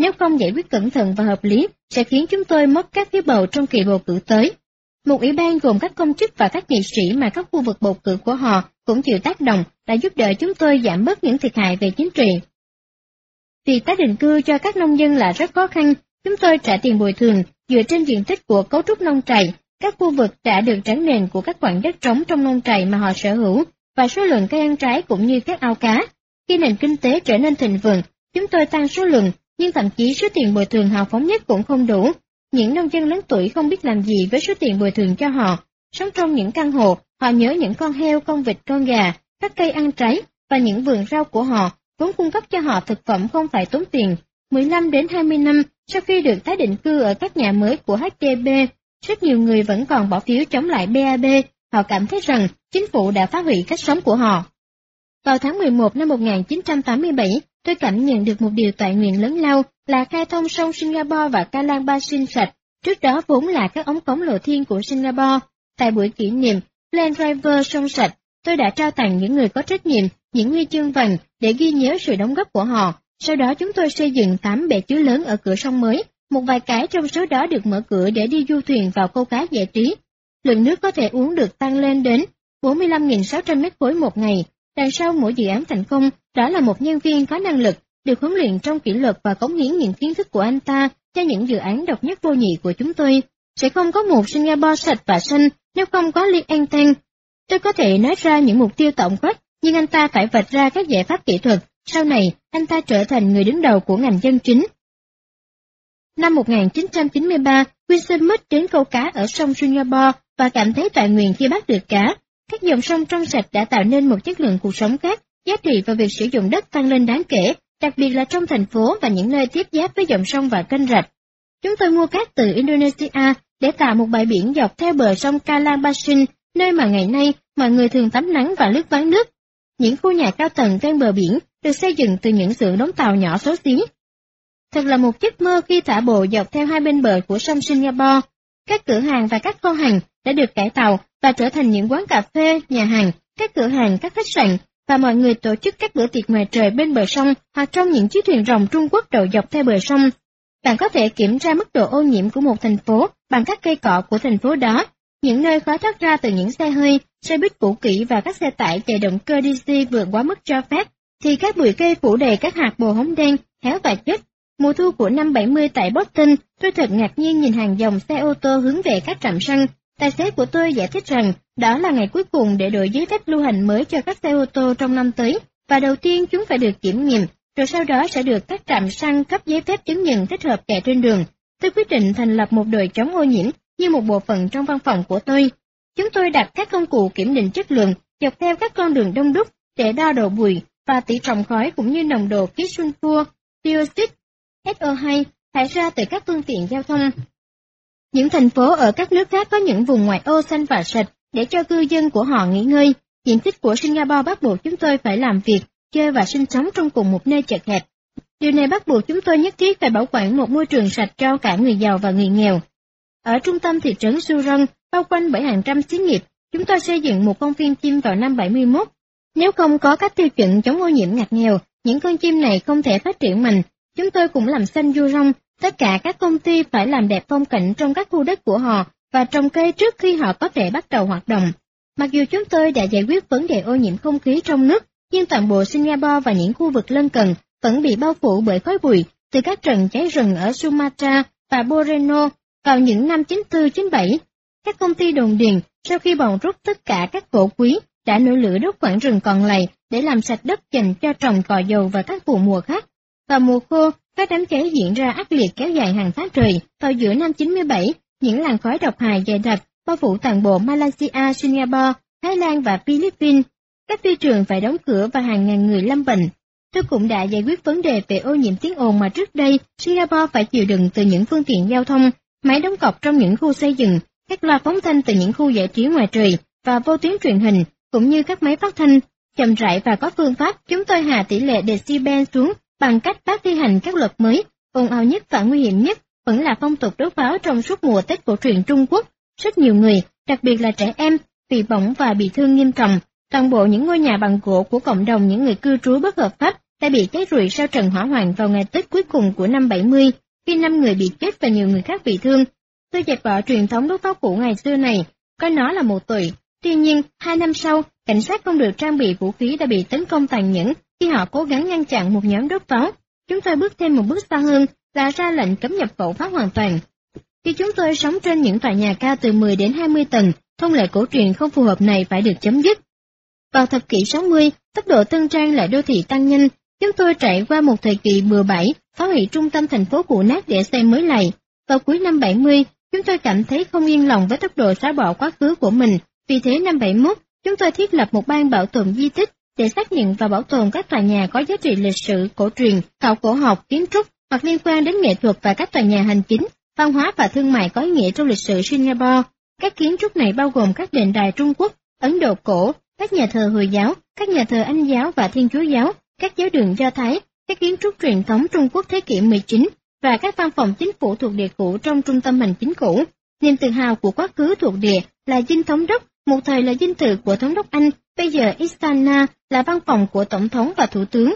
S1: Nếu không giải quyết cẩn thận và hợp lý, sẽ khiến chúng tôi mất các phiếu bầu trong kỳ bầu cử tới. Một ủy ban gồm các công chức và các nghị sĩ mà các khu vực bầu cử của họ cũng chịu tác động đã giúp đỡ chúng tôi giảm bớt những thiệt hại về chính trị. Việc tái định cư cho các nông dân là rất khó khăn, chúng tôi trả tiền bồi thường dựa trên diện tích của cấu trúc nông trại, các khu vực đã được tránh nền của các quãng đất trống trong nông trại mà họ sở hữu, và số lượng cây ăn trái cũng như các ao cá. Khi nền kinh tế trở nên thịnh vượng, chúng tôi tăng số lượng, nhưng thậm chí số tiền bồi thường hào phóng nhất cũng không đủ. Những nông dân lớn tuổi không biết làm gì với số tiền bồi thường cho họ. Sống trong những căn hộ, họ nhớ những con heo, con vịt, con gà, các cây ăn trái và những vườn rau của họ, vốn cung cấp cho họ thực phẩm không phải tốn tiền. 15 đến 20 năm sau khi được tái định cư ở các nhà mới của HDP, rất nhiều người vẫn còn bỏ phiếu chống lại BAB, họ cảm thấy rằng chính phủ đã phá hủy cách sống của họ. Vào tháng 11 năm 1987, tôi cảm nhận được một điều toại nguyện lớn lao là khai thông sông Singapore và Kalang Basin sạch, trước đó vốn là các ống cống lộ thiên của Singapore. Tại buổi kỷ niệm Land River sông sạch, tôi đã trao tặng những người có trách nhiệm những huy chương vàng để ghi nhớ sự đóng góp của họ. Sau đó chúng tôi xây dựng 8 bể chứa lớn ở cửa sông mới, một vài cái trong số đó được mở cửa để đi du thuyền vào câu cá giải trí. Lượng nước có thể uống được tăng lên đến 45.600 mét khối một ngày. Đằng sau mỗi dự án thành công, đó là một nhân viên có năng lực, được huấn luyện trong kỷ luật và cống hiến những kiến thức của anh ta cho những dự án độc nhất vô nhị của chúng tôi. Sẽ không có một Singapore sạch và xanh nếu không có Lee Eng Teng. Tôi có thể nói ra những mục tiêu tổng quát, nhưng anh ta phải vạch ra các giải pháp kỹ thuật. Sau này, anh ta trở thành người đứng đầu của ngành dân chính. Năm 1993, Winston Smith đến câu cá ở sông Singapore và cảm thấy toại nguyện khi bắt được cá. Các dòng sông trong sạch đã tạo nên một chất lượng cuộc sống khác, giá trị và việc sử dụng đất tăng lên đáng kể, đặc biệt là trong thành phố và những nơi tiếp giáp với dòng sông và kênh rạch. Chúng tôi mua cát từ Indonesia để tạo một bãi biển dọc theo bờ sông Kalang Basin, nơi mà ngày nay mọi người thường tắm nắng và lướt ván nước. Những khu nhà cao tầng ven bờ biển được xây dựng từ những xưởng đóng tàu nhỏ xấu xí. Thật là một giấc mơ khi thả bộ dọc theo hai bên bờ của sông Singapore. Các cửa hàng và các kho hàng đã được cải tạo và trở thành những quán cà phê, nhà hàng, các cửa hàng, các khách sạn, và mọi người tổ chức các bữa tiệc ngoài trời bên bờ sông hoặc trong những chiếc thuyền rồng Trung Quốc đậu dọc theo bờ sông. Bạn có thể kiểm tra mức độ ô nhiễm của một thành phố bằng các cây cọ của thành phố đó, những nơi khói thoát ra từ những xe hơi, xe buýt cũ kỹ và các xe tải chạy động cơ DC vượt quá mức cho phép, thì các bụi cây phủ đầy các hạt bồ hóng đen, héo và chết. Mùa thu của năm 70 tại Boston, tôi thật ngạc nhiên nhìn hàng dòng xe ô tô hướng về các trạm xăng. Tài xế của tôi giải thích rằng đó là ngày cuối cùng để đổi giấy phép lưu hành mới cho các xe ô tô trong năm tới, và đầu tiên chúng phải được kiểm nghiệm, rồi sau đó sẽ được các trạm xăng cấp giấy phép chứng nhận thích hợp chạy trên đường. Tôi quyết định thành lập một đội chống ô nhiễm như một bộ phận trong văn phòng của tôi. Chúng tôi đặt các công cụ kiểm định chất lượng dọc theo các con đường đông đúc để đo độ bụi và tỷ trọng khói cũng như nồng độ khí sulfur, dioxide, SO2 thải ra từ các phương tiện giao thông. Những thành phố ở các nước khác có những vùng ngoại ô xanh và sạch để cho cư dân của họ nghỉ ngơi. Diện tích của Singapore bắt buộc chúng tôi phải làm việc, chơi và sinh sống trong cùng một nơi chật hẹp. Điều này bắt buộc chúng tôi nhất thiết phải bảo quản một môi trường sạch cho cả người giàu và người nghèo. Ở trung tâm thị trấn Surong, bao quanh bởi hàng trăm xí nghiệp, chúng tôi xây dựng một công viên chim vào năm 71. Nếu không có các tiêu chuẩn chống ô nhiễm ngặt nghèo, những con chim này không thể phát triển mạnh. Chúng tôi cũng làm xanh Surong. Tất cả các công ty phải làm đẹp phong cảnh trong các khu đất của họ và trồng cây trước khi họ có thể bắt đầu hoạt động. Mặc dù chúng tôi đã giải quyết vấn đề ô nhiễm không khí trong nước, nhưng toàn bộ Singapore và những khu vực lân cận vẫn bị bao phủ bởi khói bụi từ các trận cháy rừng ở Sumatra và Borneo vào những năm 94-97. Các công ty đồn điền sau khi bòn rút tất cả các gỗ quý đã nổi lửa đốt khoảng rừng còn lại để làm sạch đất dành cho trồng cỏ dầu và các vụ mùa khác. Vào mùa khô, các đám cháy diễn ra ác liệt kéo dài hàng tháng trời. Vào giữa năm 97, những làn khói độc hại dày đặc bao phủ toàn bộ Malaysia, Singapore, Thái Lan và Philippines. Các phi trường phải đóng cửa và hàng ngàn người lâm bệnh. Tôi cũng đã giải quyết vấn đề về ô nhiễm tiếng ồn mà trước đây Singapore phải chịu đựng từ những phương tiện giao thông, máy đóng cọc trong những khu xây dựng, các loa phóng thanh từ những khu giải trí ngoài trời và vô tuyến truyền hình, cũng như các máy phát thanh. Chậm rãi và có phương pháp, chúng tôi hạ tỷ lệ decibel xuống bằng cách bác thi hành các luật mới. Ồn ào nhất và nguy hiểm nhất vẫn là phong tục đốt pháo trong suốt mùa Tết cổ truyền Trung Quốc. Rất nhiều người, đặc biệt là trẻ em, bị bỏng và bị thương nghiêm trọng. Toàn bộ những ngôi nhà bằng gỗ của cộng đồng những người cư trú bất hợp pháp đã bị cháy rụi sau trận hỏa hoạn vào ngày Tết cuối cùng của năm 70, khi 5 người bị chết và nhiều người khác bị thương. Tôi dẹp bỏ truyền thống đốt pháo cũ ngày xưa này, coi nó là một tội. Tuy nhiên, 2 năm sau, cảnh sát không được trang bị vũ khí đã bị tấn công tàn nhẫn khi họ cố gắng ngăn chặn một nhóm đốt pháo. Chúng tôi bước thêm một bước xa hơn là ra lệnh cấm nhập khẩu pháo hoàn toàn. Khi chúng tôi sống trên những tòa nhà cao từ 10 đến 20 tầng, thông lệ cổ truyền không phù hợp này phải được chấm dứt. Vào thập kỷ 60, tốc độ tân trang lại đô thị tăng nhanh, chúng tôi trải qua một thời kỳ bừa bãi, phá hủy trung tâm thành phố cũ nát để xây mới lại. Vào cuối năm 70, chúng tôi cảm thấy không yên lòng với tốc độ xóa bỏ quá khứ của mình, vì thế năm 71, chúng tôi thiết lập một ban bảo tồn di tích để xác nhận và bảo tồn các tòa nhà có giá trị lịch sử, cổ truyền, khảo cổ học, kiến trúc hoặc liên quan đến nghệ thuật và các tòa nhà hành chính, văn hóa và thương mại có ý nghĩa trong lịch sử Singapore. Các kiến trúc này bao gồm các đền đài Trung Quốc, Ấn Độ cổ, các nhà thờ Hồi giáo, các nhà thờ Anh giáo và Thiên Chúa giáo, các giáo đường Do Thái, các kiến trúc truyền thống Trung Quốc thế kỷ 19 và các văn phòng chính phủ thuộc địa cũ trong trung tâm hành chính cũ. Niềm tự hào của quá khứ thuộc địa là dinh thống đốc, một thời là dinh thự của thống đốc Anh, bây giờ Istana là văn phòng của tổng thống và thủ tướng.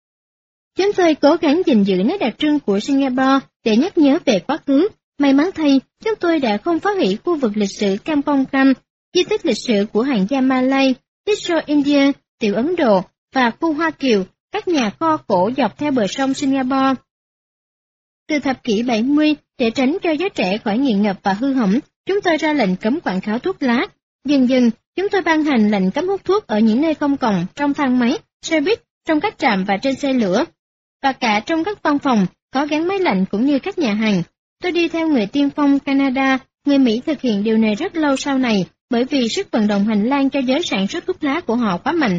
S1: Chúng tôi cố gắng gìn giữ nét đặc trưng của Singapore để nhắc nhớ về quá khứ. May mắn thay, chúng tôi đã không phá hủy khu vực lịch sử Kampong Glam, di tích lịch sử của hàng gia Malay, Little India, tiểu Ấn Độ và khu Hoa Kiều, các nhà kho cổ dọc theo bờ sông Singapore. Từ thập kỷ 70, để tránh cho giới trẻ khỏi nghiện ngập và hư hỏng, chúng tôi ra lệnh cấm quảng cáo thuốc lá. Dần dần, chúng tôi ban hành lệnh cấm hút thuốc ở những nơi công cộng, trong thang máy, xe buýt, trong các trạm và trên xe lửa, và cả trong các văn phòng có gắn máy lạnh cũng như các nhà hàng. Tôi đi theo người tiên phong Canada, người Mỹ thực hiện điều này rất lâu sau này, bởi vì sức vận động hành lang cho giới sản xuất thuốc lá của họ quá mạnh.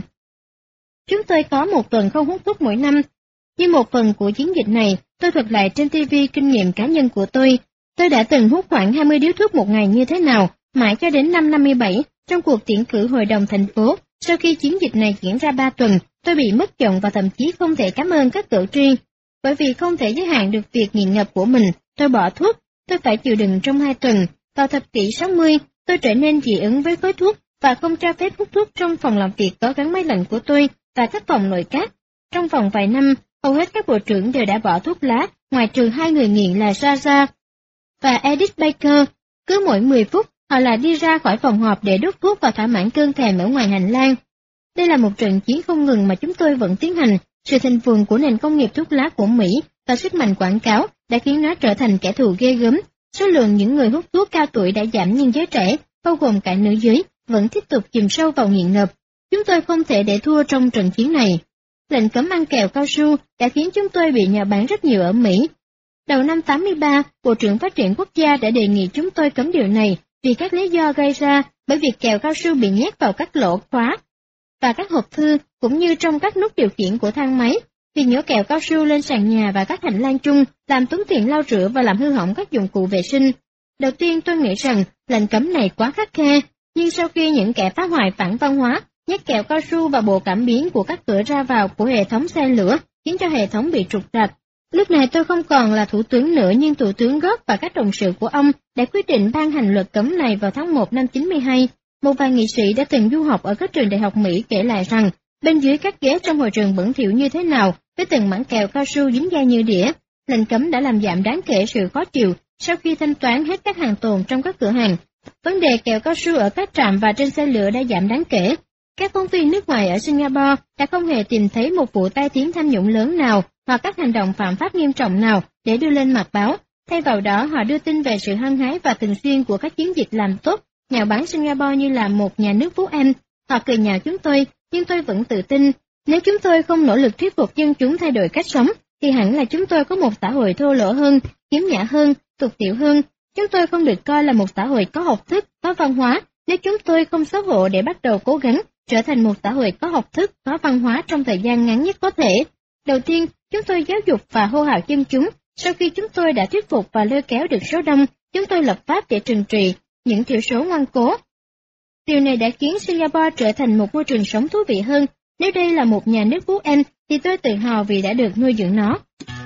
S1: Chúng tôi có một tuần không hút thuốc mỗi năm. Như một phần của chiến dịch này, tôi thuật lại trên TV kinh nghiệm cá nhân của tôi. Tôi đã từng hút khoảng 20 điếu thuốc một ngày như thế nào, mãi cho đến năm 57, trong cuộc tuyển cử hội đồng thành phố. Sau khi chiến dịch này diễn ra 3 tuần, tôi bị mất giọng và thậm chí không thể cảm ơn các cử tri. Bởi vì không thể giới hạn được việc nghiện ngập của mình, tôi bỏ thuốc. Tôi phải chịu đựng trong 2 tuần. Vào thập kỷ 60, tôi trở nên dị ứng với khói thuốc và không cho phép hút thuốc trong phòng làm việc có gắn máy lạnh của tôi và các phòng nội các. Trong vòng vài năm, hầu hết các bộ trưởng đều đã bỏ thuốc lá, ngoại trừ 2 người nghiện là Raja và Edith Baker. Cứ mỗi 10 phút, họ lại đi ra khỏi phòng họp để đốt thuốc và thỏa mãn cơn thèm ở ngoài hành lang. Đây là một trận chiến không ngừng mà chúng tôi vẫn tiến hành. Sự thịnh vượng của nền công nghiệp thuốc lá của Mỹ và sức mạnh quảng cáo đã khiến nó trở thành kẻ thù ghê gớm. Số lượng những người hút thuốc cao tuổi đã giảm nhưng giới trẻ, bao gồm cả nữ giới, vẫn tiếp tục chìm sâu vào nghiện ngập. Chúng tôi không thể để thua trong trận chiến này. Lệnh cấm ăn kẹo cao su đã khiến chúng tôi bị nhạo báng rất nhiều ở Mỹ. Đầu năm 83, Bộ trưởng Phát triển Quốc gia đã đề nghị chúng tôi cấm điều này vì các lý do gây ra bởi việc kẹo cao su bị nhét vào các lỗ khóa và các hộp thư cũng như trong các nút điều khiển của thang máy. Việc nhổ kẹo cao su lên sàn nhà và các hành lang chung làm tốn tiền lau rửa và làm hư hỏng các dụng cụ vệ sinh. Đầu tiên tôi nghĩ rằng lệnh cấm này quá khắt khe, nhưng sau khi những kẻ phá hoại phản văn hóa nhét kẹo cao su vào bộ cảm biến của các cửa ra vào của hệ thống xe lửa, khiến cho hệ thống bị trục trặc. Lúc này tôi không còn là thủ tướng nữa, nhưng thủ tướng Gott và các đồng sự của ông đã quyết định ban hành luật cấm này vào tháng 1 năm 92. Một vài nghị sĩ đã từng du học ở các trường đại học Mỹ kể lại rằng bên dưới các ghế trong hội trường bẩn thỉu như thế nào, với từng mảng kẹo cao su dính dai như đĩa. Lệnh cấm đã làm giảm đáng kể sự khó chịu sau khi thanh toán hết các hàng tồn trong các cửa hàng. Vấn đề kẹo cao su ở các trạm và trên xe lửa đã giảm đáng kể. Các phóng viên nước ngoài ở Singapore đã không hề tìm thấy một vụ tai tiếng tham nhũng lớn nào hoặc các hành động phạm pháp nghiêm trọng nào để đưa lên mặt báo. Thay vào đó, họ đưa tin về sự hăng hái và thường xuyên của các chiến dịch làm tốt, nhạo báng Singapore như là một nhà nước phú em. Họ cười nhạo chúng tôi, nhưng tôi vẫn tự tin. Nếu chúng tôi không nỗ lực thuyết phục dân chúng thay đổi cách sống, thì hẳn là chúng tôi có một xã hội thô lỗ hơn, khiếm nhã hơn, tục tiểu hơn. Chúng tôi không được coi là một xã hội có học thức, có văn hóa, nếu chúng tôi không xấu hổ để bắt đầu cố gắng trở thành một xã hội có học thức, có văn hóa trong thời gian ngắn nhất có thể. Đầu tiên, chúng tôi giáo dục và hô hào dân chúng. Sau khi chúng tôi đã thuyết phục và lôi kéo được số đông, chúng tôi lập pháp để trừng trị những thiểu số ngoan cố. Điều này đã khiến Singapore trở thành một môi trường sống thú vị hơn. Nếu đây là một nhà nước phú Anh, thì tôi tự hào vì đã được nuôi dưỡng nó.